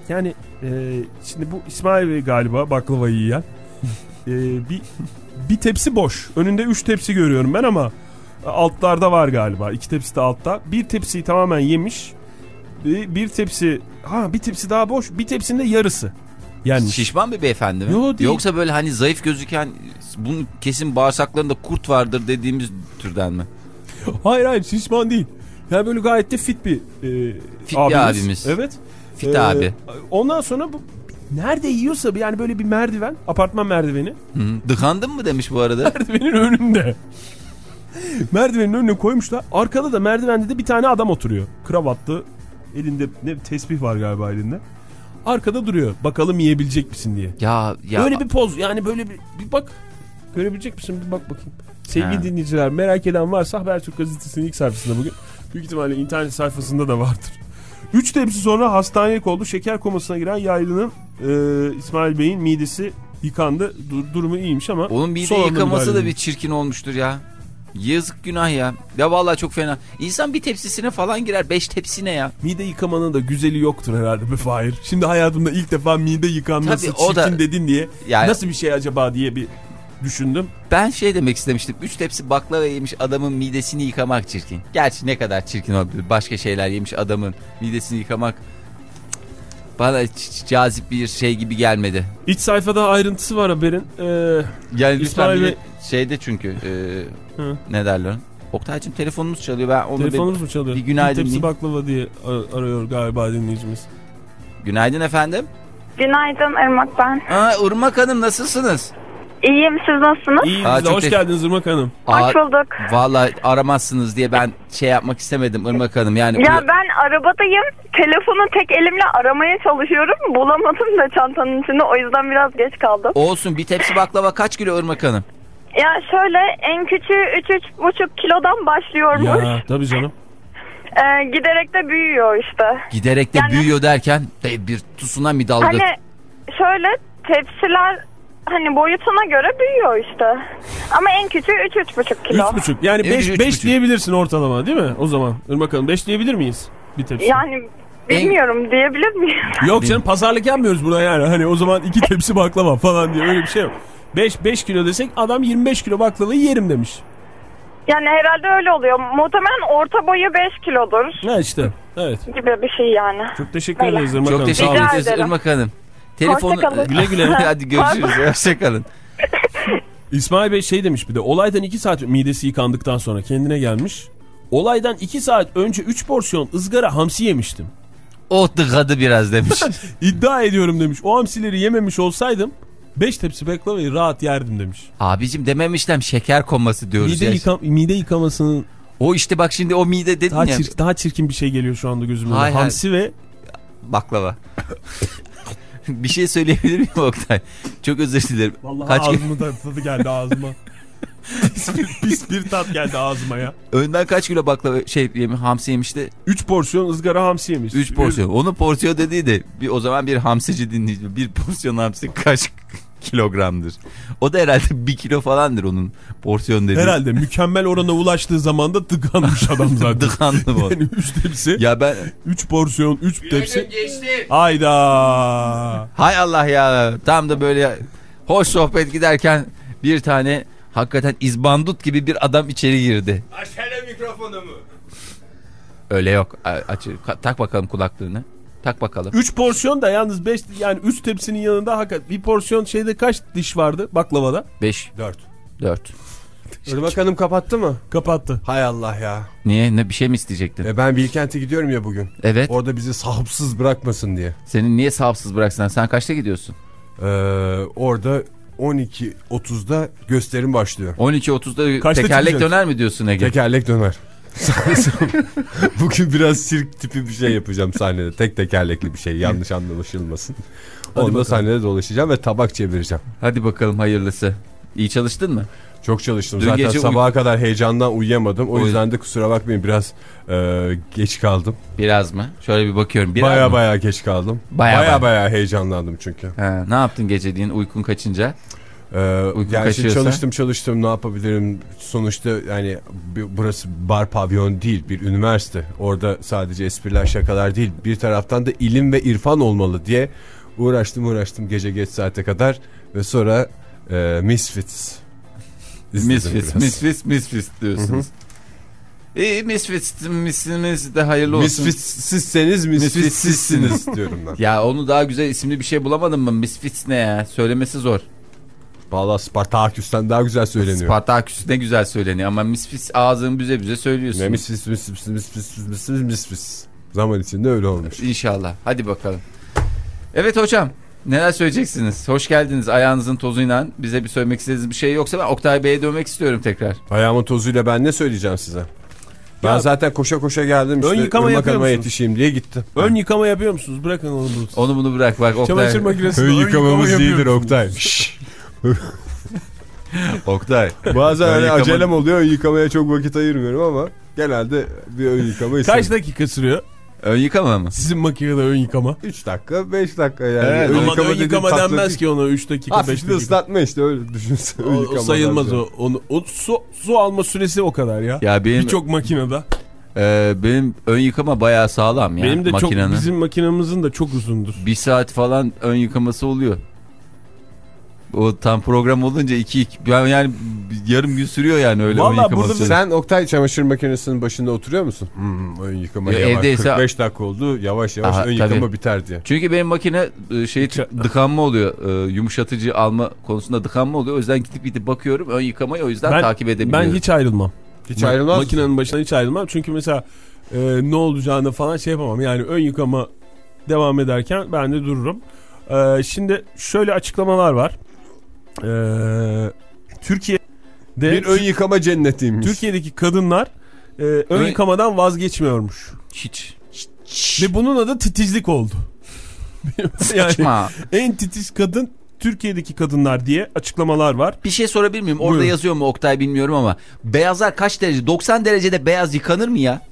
Speaker 3: Yani e, şimdi bu İsmail Bey galiba baklavayı yiyen. e, bir bir tepsi boş. Önünde üç tepsi görüyorum ben ama altlarda var galiba. İki tepsi de altta. Bir tepsiyi tamamen yemiş. Bir, bir tepsi ha bir tepsi daha boş. Bir tepsinin de yarısı. Yani
Speaker 2: şişman bir beyefendi mi?
Speaker 3: Yo, değil.
Speaker 2: Yoksa böyle hani zayıf gözüken, bunun kesin bağırsaklarında kurt vardır dediğimiz türden mi?
Speaker 3: Hayır hayır şişman değil. Yani böyle gayet de fit bir e,
Speaker 2: fit
Speaker 3: abimiz.
Speaker 2: bir abimiz.
Speaker 3: Evet.
Speaker 2: Fit
Speaker 3: ee,
Speaker 2: abi.
Speaker 3: Ondan sonra bu nerede yiyorsa yani böyle bir merdiven, apartman merdiveni.
Speaker 2: Hı -hı. Dıkandın mı demiş bu arada.
Speaker 3: Merdivenin önünde. Merdivenin önüne koymuşlar. Arkada da merdivende de bir tane adam oturuyor. Kravatlı, elinde ne tesbih var galiba elinde. Arkada duruyor. Bakalım yiyebilecek misin diye.
Speaker 2: Ya ya.
Speaker 3: Böyle bir poz yani böyle bir, bir bak. Görebilecek misin? Bir bak bakayım. Sevgili
Speaker 2: ha.
Speaker 3: dinleyiciler, merak eden varsa Habertürk gazetesinin ilk sayfasında bugün. Büyük ihtimalle internet sayfasında da vardır. Üç tepsi sonra hastanelik oldu. Şeker komasına giren yaylının e, İsmail Bey'in midesi yıkandı. Dur, durumu iyiymiş ama.
Speaker 2: Onun mide yıkaması da bir çirkin olmuştur ya. Yazık, günah ya. Ya vallahi çok fena. İnsan bir tepsisine falan girer. Beş tepsine ya.
Speaker 3: Mide yıkamanın da güzeli yoktur herhalde be Fahir. Şimdi hayatımda ilk defa mide yıkanması tabii, çirkin da, dedin diye. Yani, nasıl bir şey acaba diye bir düşündüm.
Speaker 2: Ben şey demek istemiştim. Üç tepsi baklava yemiş adamın midesini yıkamak çirkin. Gerçi ne kadar çirkin olabilir. Başka şeyler yemiş adamın midesini yıkamak bana cazip bir şey gibi gelmedi.
Speaker 3: İç sayfada ayrıntısı var haberin. Ee,
Speaker 2: yani lütfen bir şeyde çünkü e, ne derler? Oktay'cığım telefonumuz çalıyor. Ben onu
Speaker 3: telefonumuz
Speaker 2: bir,
Speaker 3: mu çalıyor?
Speaker 2: Bir günaydın.
Speaker 3: Bir tepsi baklava diye ar- arıyor galiba dinleyicimiz.
Speaker 2: Günaydın efendim.
Speaker 5: Günaydın Irmak ben.
Speaker 2: Aa, Irmak Hanım nasılsınız?
Speaker 5: İyiyim, siz nasılsınız?
Speaker 3: İyiyim, Aa, hoş te- geldiniz Irmak Hanım.
Speaker 5: Hoş bulduk.
Speaker 2: Vallahi aramazsınız diye ben şey yapmak istemedim Irmak Hanım. Yani
Speaker 5: ya bu... ben arabadayım, telefonu tek elimle aramaya çalışıyorum, bulamadım da çantanın içinde, o yüzden biraz geç kaldım.
Speaker 2: Olsun, bir tepsi baklava kaç kilo Irmak Hanım?
Speaker 5: Ya şöyle, en küçüğü üç üç buçuk kilodan başlıyormuş.
Speaker 3: Ya tabii canım.
Speaker 5: Ee, giderek de büyüyor işte.
Speaker 2: Giderek de yani, büyüyor derken bir tsunami dalga.
Speaker 5: Hani şöyle tepsiler hani boyutuna göre büyüyor işte. Ama en küçüğü üç üç buçuk kilo.
Speaker 3: üç buçuk yani beş diyebilirsin ortalama değil mi o zaman? Irmak Hanım beş diyebilir miyiz bir tepsi?
Speaker 5: Yani bilmiyorum en... diyebilir miyiz?
Speaker 3: Yok canım, pazarlık yapmıyoruz burada yani. Hani o zaman iki tepsi baklava falan diye öyle bir şey yok. beş kilo desek adam yirmi beş kilo baklavayı yerim demiş.
Speaker 5: Yani herhalde öyle oluyor. Muhtemelen orta boyu beş kilodur.
Speaker 3: Ha işte. Evet.
Speaker 5: Gibi bir şey yani.
Speaker 3: Çok teşekkür öyle. ederiz Irmak Hanım.
Speaker 2: Çok teşekkür ederiz Irmak Hanım. Telefonu güle güle. Hadi görüşürüz. Hoşçakalın.
Speaker 3: İsmail Bey şey demiş bir de, olaydan iki saat midesi yıkandıktan sonra kendine gelmiş. Olaydan iki saat önce üç porsiyon ızgara hamsi yemiştim.
Speaker 2: O tıkadı biraz demiş.
Speaker 3: İddia ediyorum demiş. O hamsileri yememiş olsaydım beş tepsi baklavayı rahat yerdim demiş.
Speaker 2: Abicim dememişler şeker konması diyoruz.
Speaker 3: Mide, yıka mide yıkamasının...
Speaker 2: O işte bak şimdi o mide dedin
Speaker 3: daha
Speaker 2: ya.
Speaker 3: Çirkin, daha çirkin bir şey geliyor şu anda gözümün önüne. Hamsi ve...
Speaker 2: baklava. Bir şey söyleyebilir miyim Oktay? Çok özür dilerim.
Speaker 3: Vallahi Kaç ağzımın gün... tadı geldi ağzıma. pis, bir, pis bir tat geldi ağzıma ya.
Speaker 2: Önden kaç kilo baklava şey hamsi yemişti?
Speaker 3: üç porsiyon ızgara hamsi yemiş.
Speaker 2: üç porsiyon. Onun porsiyon dediği de bir, o zaman bir hamsici dinleyici. Bir porsiyon hamsi kaç kilogramdır? O da herhalde bir kilo falandır onun porsiyon dediği.
Speaker 3: Herhalde mükemmel orana ulaştığı zaman da tıkanmış adam zaten.
Speaker 2: Tıkandı bu.
Speaker 3: Yani üç tepsi.
Speaker 2: Ya ben
Speaker 3: üç porsiyon üç tepsi. Hayda.
Speaker 2: Hay Allah ya. Tam da böyle hoş sohbet giderken bir tane hakikaten izbandut gibi bir adam içeri girdi.
Speaker 4: Aç hele mikrofonumu.
Speaker 2: Öyle yok. Aç, tak bakalım kulaklığını. Tak bakalım.
Speaker 3: üç porsiyon da yalnız beş yani üç tepsinin yanında hakikaten bir porsiyon şeyde kaç diş vardı baklavada?
Speaker 2: beş.
Speaker 3: dört.
Speaker 2: dört.
Speaker 6: Irmak Hanım kapattı mı?
Speaker 3: Kapattı.
Speaker 6: Hay Allah ya.
Speaker 2: Niye? Ne bir şey mi isteyecektin?
Speaker 6: E ben Bilkent'e gidiyorum ya bugün.
Speaker 2: Evet.
Speaker 6: Orada bizi sahipsiz bırakmasın diye.
Speaker 2: Senin niye sahipsiz bıraksın? Sen kaçta gidiyorsun?
Speaker 6: Ee, orada on iki otuzda gösterim başlıyor.
Speaker 2: on iki otuzda
Speaker 3: kaçta
Speaker 2: tekerlek
Speaker 3: çıkacak?
Speaker 2: Döner mi diyorsun Ege?
Speaker 6: Tekerlek döner. Bugün biraz sirk tipi bir şey yapacağım sahnede. Tek tekerlekli bir şey. Yanlış anlaşılmasın. Onda sahnede dolaşacağım ve tabak çevireceğim.
Speaker 2: Hadi bakalım hayırlısı. İyi çalıştın mı?
Speaker 6: Çok çalıştım.
Speaker 2: Dün
Speaker 6: Zaten sabaha uy- kadar heyecandan uyuyamadım. O Uy- yüzden de kusura bakmayın biraz e, geç kaldım.
Speaker 2: Biraz mı? Şöyle bir bakıyorum. Biraz
Speaker 6: baya
Speaker 2: mı?
Speaker 6: baya geç kaldım.
Speaker 2: Baya
Speaker 6: baya,
Speaker 2: baya
Speaker 6: baya heyecanlandım çünkü.
Speaker 2: Ha, ne yaptın geceliğin uykun kaçınca?
Speaker 6: Ee, yani
Speaker 2: kaçıyorsa?
Speaker 6: çalıştım çalıştım ne yapabilirim sonuçta yani burası bar pavyon değil bir üniversite, orada sadece espriler şakalar değil, bir taraftan da ilim ve irfan olmalı diye uğraştım uğraştım gece geç saate kadar ve sonra e, Misfits
Speaker 2: Misfits Misfits Misfits diyorsunuz. İyi Misfits Misfits de hayırlı olsun.
Speaker 6: Misfits'siniz Misfits'siniz diyorum ben.
Speaker 2: Ya onu daha güzel isimli bir şey bulamadın mı? Misfits ne ya? Söylemesi zor.
Speaker 6: Valla Spartaküs'ten daha güzel söyleniyor.
Speaker 2: Spartaküs ne güzel söyleniyor ama Misfits ağzını büze büze söylüyorsun.
Speaker 6: Ne Misfits Misfits Misfits Misfits Misfits. Zaman içinde öyle olmuş.
Speaker 2: İnşallah. Hadi bakalım. Evet hocam. Neler söyleyeceksiniz? Hoş geldiniz. Ayağınızın tozuyla bize bir söylemek istediğiniz bir şey yoksa ben Oktay Bey'e dönmek istiyorum tekrar.
Speaker 6: Ayağımın tozuyla ben ne söyleyeceğim size? Ben ya, zaten koşa koşa geldim işte.
Speaker 3: Ön yıkama yapıyor musunuz?
Speaker 6: Yetişeyim diye gitti.
Speaker 3: Ön yıkama yapıyor musunuz? Bırakın onu bunu.
Speaker 2: Onu bunu bırak bak Oktay.
Speaker 3: Çamaşır makinesinde
Speaker 6: ön yıkamamız iyidir Oktay.
Speaker 2: Oktay.
Speaker 6: Bazen
Speaker 2: ön
Speaker 6: hani
Speaker 2: yıkama...
Speaker 6: acelem oluyor, ön yıkamaya çok vakit ayırmıyorum ama genelde bir ön yıkama istedim.
Speaker 3: Kaç dakika sürüyor?
Speaker 2: Ön yıkama mı?
Speaker 3: Sizin makinede ön yıkama.
Speaker 6: üç dakika beş dakika yani.
Speaker 3: Evet,
Speaker 6: ön
Speaker 3: ama
Speaker 6: yıkama,
Speaker 3: ön yıkama denmez
Speaker 6: tatlı...
Speaker 3: ki ona üç dakika beş
Speaker 6: Hafif
Speaker 3: dakika.
Speaker 6: ıslatma işte öyle düşünsene.
Speaker 3: O, o sayılmaz o. Onu, o su, su alma süresi o kadar ya.
Speaker 2: Ya benim
Speaker 3: birçok makinede.
Speaker 2: E, benim ön yıkama bayağı sağlam ya.
Speaker 3: Benim de
Speaker 2: makinenin.
Speaker 3: çok, bizim makinamızın da çok uzundur.
Speaker 2: Bir saat falan ön yıkaması oluyor. O tam program olunca iki iki yani yarım gün sürüyor yani öyle
Speaker 3: vallahi
Speaker 2: ön yıkaması.
Speaker 3: burada
Speaker 6: sen Oktay çamaşır makinesinin başında oturuyor musun? Hmm, ön yıkama yavaş.
Speaker 2: Evdeyse...
Speaker 6: kırk beş dakika oldu yavaş yavaş
Speaker 2: Aha,
Speaker 6: ön yıkama
Speaker 2: tabii.
Speaker 6: biter diye.
Speaker 2: Çünkü benim makine şey dıkanma oluyor. Yumuşatıcı alma konusunda dıkanma oluyor. O yüzden gidip gidip bakıyorum ön yıkamayı o yüzden
Speaker 3: ben,
Speaker 2: takip edebiliyorum.
Speaker 3: Ben hiç ayrılmam.
Speaker 6: Hiç ayrılmaz mısın?
Speaker 3: Makinenin başına hiç ayrılmam. Çünkü mesela e, ne olacağını falan şey yapamam. Yani ön yıkama devam ederken ben de dururum. E, şimdi şöyle açıklamalar var. E, Türkiye'de
Speaker 6: bir ön yıkama cennetiymiş.
Speaker 3: Türkiye'deki kadınlar e, ön, ön yıkamadan vazgeçmiyormuş.
Speaker 2: Hiç.
Speaker 3: Hiç. Ve bunun adı titizlik oldu. Yani en titiz kadın Türkiye'deki kadınlar diye açıklamalar var.
Speaker 2: Bir şey sorabilir miyim? Orada
Speaker 3: Buyurun.
Speaker 2: yazıyor mu Oktay bilmiyorum ama beyazlar kaç derece? doksan derecede beyaz yıkanır mı ya?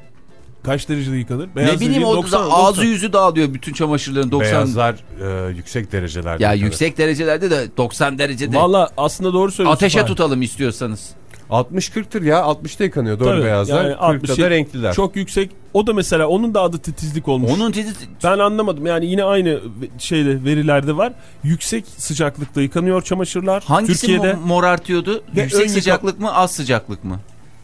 Speaker 3: Kaç derecede yıkanır? Beyaz
Speaker 2: ne bileyim o ağzı doksan yüzü dağılıyor bütün çamaşırların doksan.
Speaker 6: Beyazlar e, yüksek derecelerde.
Speaker 2: Ya yüksek derecelerde de doksan derecede.
Speaker 3: Valla aslında doğru söylüyorsun.
Speaker 2: Ateşe
Speaker 3: Fahir.
Speaker 2: tutalım istiyorsanız.
Speaker 6: altmış kırktır ya altmışta yıkanıyor doğru. Tabii, beyazlar
Speaker 3: yani
Speaker 6: kırkta da renkliler.
Speaker 3: Çok yüksek. O da mesela onun da adı titizlik olmuş.
Speaker 2: Onun titiz...
Speaker 3: Ben anlamadım yani yine aynı şeyde verilerde var. Yüksek sıcaklıkta yıkanıyor çamaşırlar.
Speaker 2: Hangisi
Speaker 3: Türkiye'de
Speaker 2: morartıyordu?
Speaker 3: Ve
Speaker 2: yüksek sıcaklık mı az sıcaklık mı?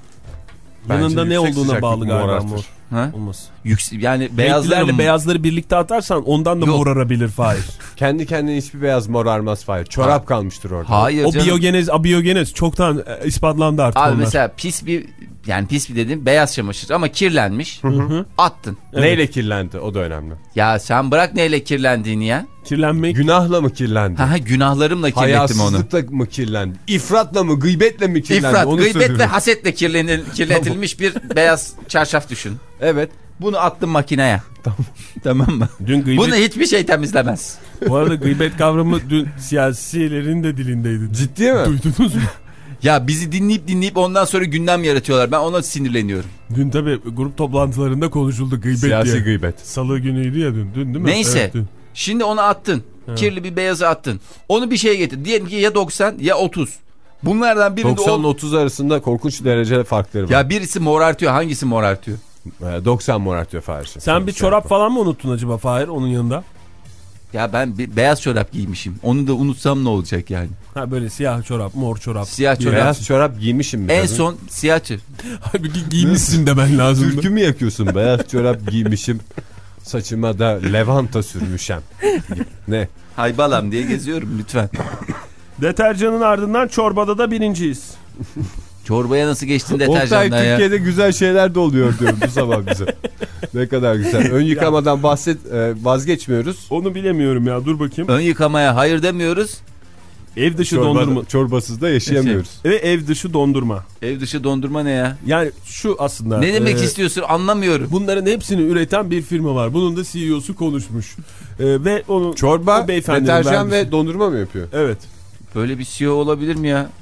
Speaker 3: Yanında ne olduğuna bağlı galiba mor.
Speaker 2: Ha?
Speaker 3: Olmaz.
Speaker 2: Yüksek, yani beyazlarla
Speaker 3: mı? Beyazları birlikte atarsan ondan da Yok. morarabilir Fahir.
Speaker 6: Kendi kendine hiçbir beyaz morarmaz Fahir. Çorap ha. kalmıştır orada.
Speaker 2: Hayır
Speaker 3: o
Speaker 2: canım.
Speaker 3: biyogenez, abiyogenez çoktan e, ispatlandı artık
Speaker 2: Abi
Speaker 3: onlar.
Speaker 2: mesela pis bir yani pis bir dedim beyaz çamaşır ama kirlenmiş. Hı hı. Attın.
Speaker 6: Evet. Neyle kirlendi? O da önemli.
Speaker 2: Ya sen bırak neyle kirlendiğini ya.
Speaker 3: Kirlenmek.
Speaker 6: Günahla mı kirlendi?
Speaker 2: Ha, günahlarımla kirlettim onu.
Speaker 6: Hayasızlıkla mı kirlendi? İfratla mı? Gıybetle mi kirlendi?
Speaker 2: İfrat,
Speaker 6: onu
Speaker 2: gıybet
Speaker 6: söylüyorum.
Speaker 2: ve hasetle kirlenil, kirletilmiş bir beyaz çarşaf düşün.
Speaker 6: Evet.
Speaker 2: Bunu attım makineye.
Speaker 6: Tamam.
Speaker 2: Tamam mı?
Speaker 3: Dün gıybet...
Speaker 2: Bunu hiçbir şey temizlemez.
Speaker 3: Bu arada gıybet kavramı dün siyasilerin de dilindeydi.
Speaker 6: Ciddi mi?
Speaker 3: Duydunuz mu?
Speaker 2: Ya bizi dinleyip dinleyip ondan sonra gündem yaratıyorlar. Ben ona sinirleniyorum.
Speaker 3: Dün tabii grup toplantılarında konuşuldu gıybet
Speaker 6: Siyasi
Speaker 3: diye.
Speaker 6: gıybet.
Speaker 3: Salı günüydü ya dün. Dün değil mi?
Speaker 2: Neyse.
Speaker 3: Evet, dün.
Speaker 2: Şimdi onu attın. Ha. Kirli bir beyazı attın. Onu bir şeye getir. Diyelim ki ya doksan ya otuz. Bunlardan birinde
Speaker 6: doksan ile otuz arasında korkunç derece farkları var.
Speaker 2: Ya birisi morartıyor. Hangisi morartıyor?
Speaker 6: doksan morartıyor Fahir.
Speaker 3: Sen, Sen bir çorap falan mı unuttun acaba Fahir onun yanında?
Speaker 2: Ya ben bir beyaz çorap giymişim. Onu da unutsam ne olacak yani?
Speaker 3: Ha böyle siyah çorap, mor çorap.
Speaker 2: Siyah çorap.
Speaker 6: Beyaz çorap giymişim mi?
Speaker 2: En
Speaker 6: kadın?
Speaker 2: son siyah çorap.
Speaker 3: Halbuki giymişsin demen lazım.
Speaker 6: Türkü mü yakıyorsun? Beyaz çorap giymişim. Saçıma da lavanta sürmüşem. Ne?
Speaker 2: Hay balam diye geziyorum lütfen.
Speaker 3: Deterjanın ardından çorbada da birinciyiz.
Speaker 2: Çorbaya nasıl geçtin deterjandan
Speaker 6: Oktay,
Speaker 2: ya?
Speaker 6: Türkiye'de güzel şeyler de oluyor diyorum bu sabah bize. Ne kadar güzel. Ön yıkamadan bahset vazgeçmiyoruz.
Speaker 3: Onu bilemiyorum ya dur bakayım.
Speaker 2: Ön yıkamaya hayır demiyoruz.
Speaker 3: Ev dışı
Speaker 6: Çorba,
Speaker 3: dondurma.
Speaker 6: Çorbasız da yaşayamıyoruz.
Speaker 3: Ve ev dışı dondurma.
Speaker 2: Ev dışı dondurma ne ya?
Speaker 3: Yani şu aslında.
Speaker 2: Ne demek
Speaker 3: e,
Speaker 2: istiyorsun anlamıyorum.
Speaker 3: Bunların hepsini üreten bir firma var. Bunun da C E O'su konuşmuş. E, ve onu
Speaker 6: Çorba, deterjan ve dondurma mı yapıyor?
Speaker 3: Evet.
Speaker 2: Böyle bir C E O olabilir mi ya?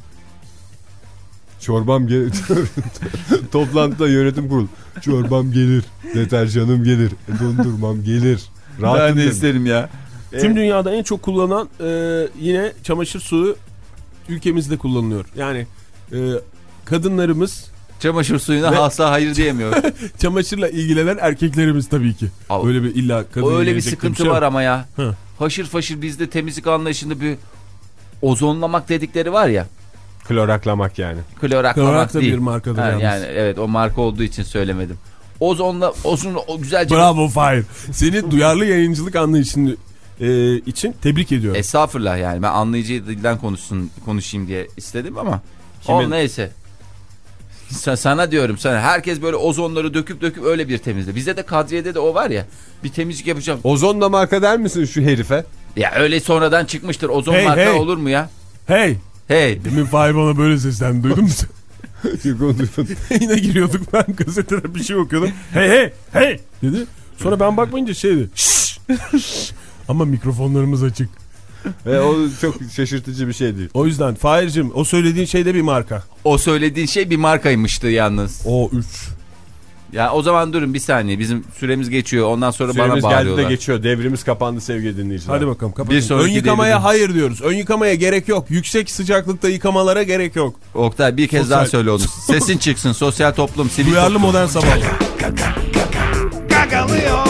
Speaker 6: Çorbam gelir. Toplantıda yönetim kurulu. Çorbam gelir. Deterjanım gelir. Dondurmam gelir.
Speaker 2: Rahatım ben de isterim ya.
Speaker 3: Tüm dünyada en çok kullanılan e, yine çamaşır suyu ülkemizde kullanılıyor. Yani e, kadınlarımız
Speaker 2: Çamaşır suyuna
Speaker 3: Ve...
Speaker 2: asla hayır diyemiyor.
Speaker 3: Çamaşırla ilgilenen erkeklerimiz tabii ki.
Speaker 2: Abi,
Speaker 3: böyle bir illa kadın
Speaker 2: öyle bir sıkıntı bir şey var ama ya.
Speaker 3: Hı.
Speaker 2: Haşır faşır bizde temizlik anlayışında bir ozonlamak dedikleri var ya.
Speaker 6: Kloraklamak yani.
Speaker 2: Kloraklamak
Speaker 3: Klorak da
Speaker 2: değil.
Speaker 3: bir markadır
Speaker 2: ha,
Speaker 3: yalnız.
Speaker 2: Yani evet, o marka olduğu için söylemedim. Ozonla ozon o güzelce.
Speaker 3: Bravo Fahir. Seni duyarlı yayıncılık anlayışını e, için tebrik ediyorum.
Speaker 2: Estağfurullah, yani ben anlayıcı dilden konuşsun konuşayım diye istedim ama Kimin? O neyse. Sa sana diyorum sana, herkes böyle ozonları döküp döküp öyle bir temizle. Bizde de Kadriye'de de o var ya, bir temizlik yapacağım.
Speaker 6: Ozonla marka der misin şu herife?
Speaker 2: Ya öyle sonradan çıkmıştır ozon
Speaker 3: hey,
Speaker 2: marka
Speaker 3: hey.
Speaker 2: olur mu ya?
Speaker 3: Hey.
Speaker 2: Hey.
Speaker 3: Demin Fahir bana böyle seslendi, duydun mu sen? Yine giriyorduk, ben gazetede bir şey okuyordum. Hey hey hey dedi. Sonra ben bakmayınca şeydi. Ama mikrofonlarımız açık.
Speaker 6: E, o çok şaşırtıcı bir şey değil.
Speaker 3: O yüzden Fahir'cim, o söylediğin şey de bir marka.
Speaker 2: O söylediğin şey bir markaymıştı yalnız.
Speaker 3: O üç.
Speaker 2: Ya o zaman durun bir saniye, bizim süremiz geçiyor, ondan sonra
Speaker 6: Süremiz
Speaker 2: bana bağırıyorlar.
Speaker 6: geldi de geçiyor, devrimiz kapandı sevgili dinleyiciler.
Speaker 3: Hadi bakalım kapatın.
Speaker 2: Bir sonraki
Speaker 3: Ön yıkamaya
Speaker 2: devrim.
Speaker 3: hayır diyoruz. Ön yıkamaya gerek yok. Yüksek sıcaklıkta yıkamalara gerek yok.
Speaker 2: Oktay bir kez
Speaker 3: Sosyal...
Speaker 2: daha söyle onu. Sesin çıksın, sosyal toplum, sivil
Speaker 3: Duyarlı
Speaker 2: toplum.
Speaker 3: modern sabah.
Speaker 4: Gagalıyor.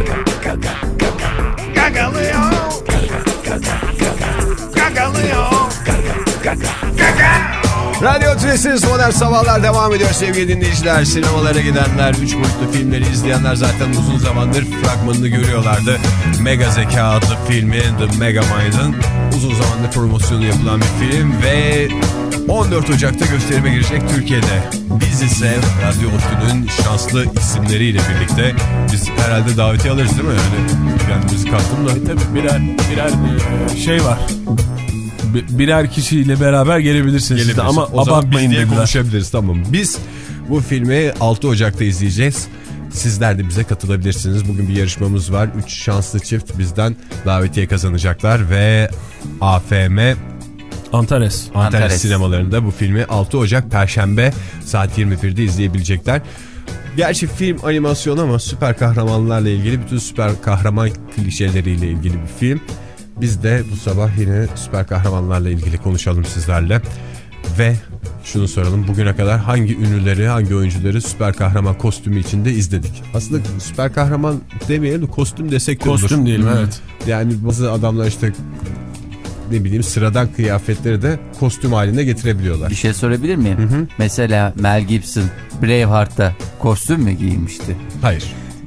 Speaker 4: Gagalıyor. Gagalıyor.
Speaker 6: Radyo Tülesi'niz Modern Sabahlar devam ediyor sevgili dinleyiciler. Sinemalara gidenler, üç boyutlu filmleri izleyenler zaten uzun zamandır fragmanını görüyorlardı. Mega Zeka adlı filmi, The Megamind'ın uzun zamandır promosyonu yapılan bir film ve on dört Ocak'ta gösterime girecek Türkiye'de. Biz ise Radyo Otü'nün şanslı isimleriyle birlikte biz herhalde davetiye alırız değil mi? Yani kendimizi kattım da.
Speaker 3: E tabii birer, birer e, şey var. Birer kişiyle beraber gelebilirsiniz. Siz de ama abartmayın dediler.
Speaker 6: Konuşabiliriz, tamam. Biz bu filmi altı Ocak'ta izleyeceğiz. Sizler de bize katılabilirsiniz. Bugün bir yarışmamız var. üç şanslı çift bizden davetiye kazanacaklar ve A F M
Speaker 3: Antares.
Speaker 6: Antares,
Speaker 2: Antares
Speaker 6: sinemalarında bu filmi altı Ocak Perşembe saat yirmi birde izleyebilecekler. Gerçi film animasyon ama süper kahramanlarla ilgili, bütün süper kahraman klişeleriyle ilgili bir film. Biz de bu sabah yine süper kahramanlarla ilgili konuşalım sizlerle. Ve şunu soralım, bugüne kadar hangi ünlüleri, hangi oyuncuları süper kahraman kostümü içinde izledik? Aslında süper kahraman demeyelim de kostüm desek de olur.
Speaker 3: Kostüm diyelim, evet.
Speaker 6: Yani bazı adamlar işte ne bileyim sıradan kıyafetleri de kostüm haline getirebiliyorlar.
Speaker 2: Bir şey sorabilir miyim?
Speaker 6: Hı hı.
Speaker 2: Mesela Mel Gibson Braveheart'ta kostüm mü giymişti?
Speaker 6: Hayır.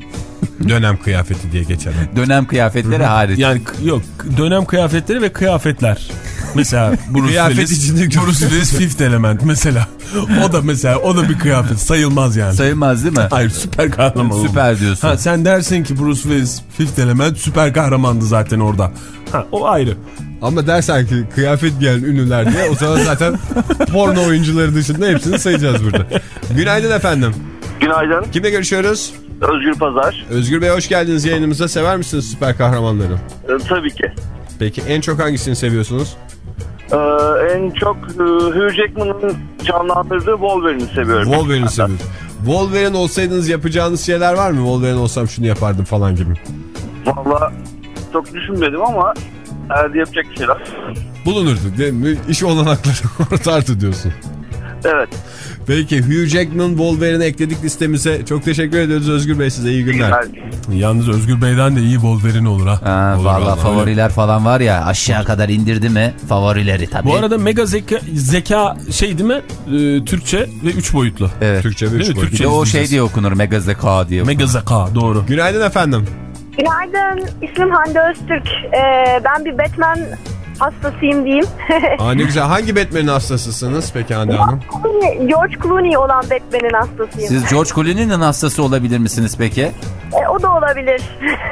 Speaker 6: Dönem kıyafeti diye geçer.
Speaker 2: Dönem kıyafetleri hariç.
Speaker 3: Yani yok, dönem kıyafetleri ve kıyafetler. Mesela Bruce Willis, Bruce Willis Fifth Element mesela. O da mesela, o da bir kıyafet sayılmaz yani.
Speaker 2: Sayılmaz değil mi?
Speaker 3: Hayır, süper kahraman.
Speaker 2: Süper diyorsun.
Speaker 3: Ha, sen dersin ki Bruce Willis Fifth Element süper kahramandı zaten orada. Ha, o ayrı.
Speaker 6: Ama dersen ki kıyafet giyen ünlüler diye, o zaman zaten porno oyuncuları dışında hepsini sayacağız burada. Günaydın efendim.
Speaker 7: Günaydın.
Speaker 6: Kimle görüşüyoruz?
Speaker 7: Özgür Pazar.
Speaker 6: Özgür Bey, hoş geldiniz yayınımıza. Sever misiniz süper kahramanları?
Speaker 7: Ee, tabii ki.
Speaker 6: Peki en çok hangisini seviyorsunuz?
Speaker 7: Ee, en çok e, Hugh Jackman'ın canlandırdığı Wolverine'i seviyorum.
Speaker 6: Wolverine'i seviyorum. Wolverine olsaydınız yapacağınız şeyler var mı? Wolverine olsam şunu yapardım falan gibi.
Speaker 7: Valla çok düşünmedim ama herhalde yapacak şeyler.
Speaker 6: Bulunurdu değil mi? İş olanakları artardı diyorsun.
Speaker 7: Evet.
Speaker 6: Peki Hugh Jackman Wolverine'i ekledik listemize. Çok teşekkür ediyoruz Özgür Bey, size iyi günler.
Speaker 3: Yalnız Özgür Bey'den de iyi Wolverine olur ha.
Speaker 2: Ha,
Speaker 3: olur,
Speaker 2: vallahi
Speaker 3: vallahi
Speaker 2: favoriler öyle falan var ya, aşağı kadar indirdi mi favorileri tabii.
Speaker 3: Bu arada mega zeka, zeka şey değil mi? Ee, Türkçe ve üç boyutlu.
Speaker 2: Evet.
Speaker 6: Türkçe ve üç boyutlu.
Speaker 2: Bir de o şey diye okunur, mega zeka diye okunur.
Speaker 3: Mega zeka, doğru.
Speaker 6: Günaydın efendim.
Speaker 5: Günaydın. İsmim Hande Öztürk. Ee, ben bir Batman hastasıyım diyeyim.
Speaker 6: Aa, ne güzel. Hangi Batman'in hastasısınız peki Hande Hanım?
Speaker 5: George Clooney olan Batman'in hastasıyım.
Speaker 2: Siz George Clooney'nin hastası olabilir misiniz peki?
Speaker 5: E, o da olabilir.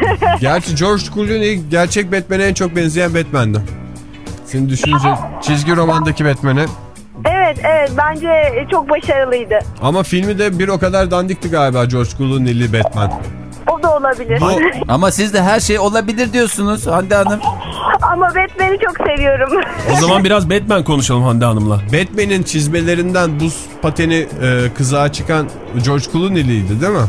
Speaker 6: Gerçi George Clooney gerçek Batman'e en çok benzeyen Batman'di. Senin düşünce çizgi romandaki Batman'e.
Speaker 5: Evet evet, bence çok başarılıydı.
Speaker 6: Ama filmi de bir o kadar dandikti galiba, George Clooney'li Batman.
Speaker 5: O da olabilir.
Speaker 6: Bu...
Speaker 2: Ama siz de her şey olabilir diyorsunuz Hande Hanım.
Speaker 5: Ama Batman'i çok seviyorum.
Speaker 3: O zaman biraz Batman konuşalım Hande Hanım'la.
Speaker 6: Batman'in çizmelerinden buz pateni e, kızağa çıkan George Clooney'liydi değil mi?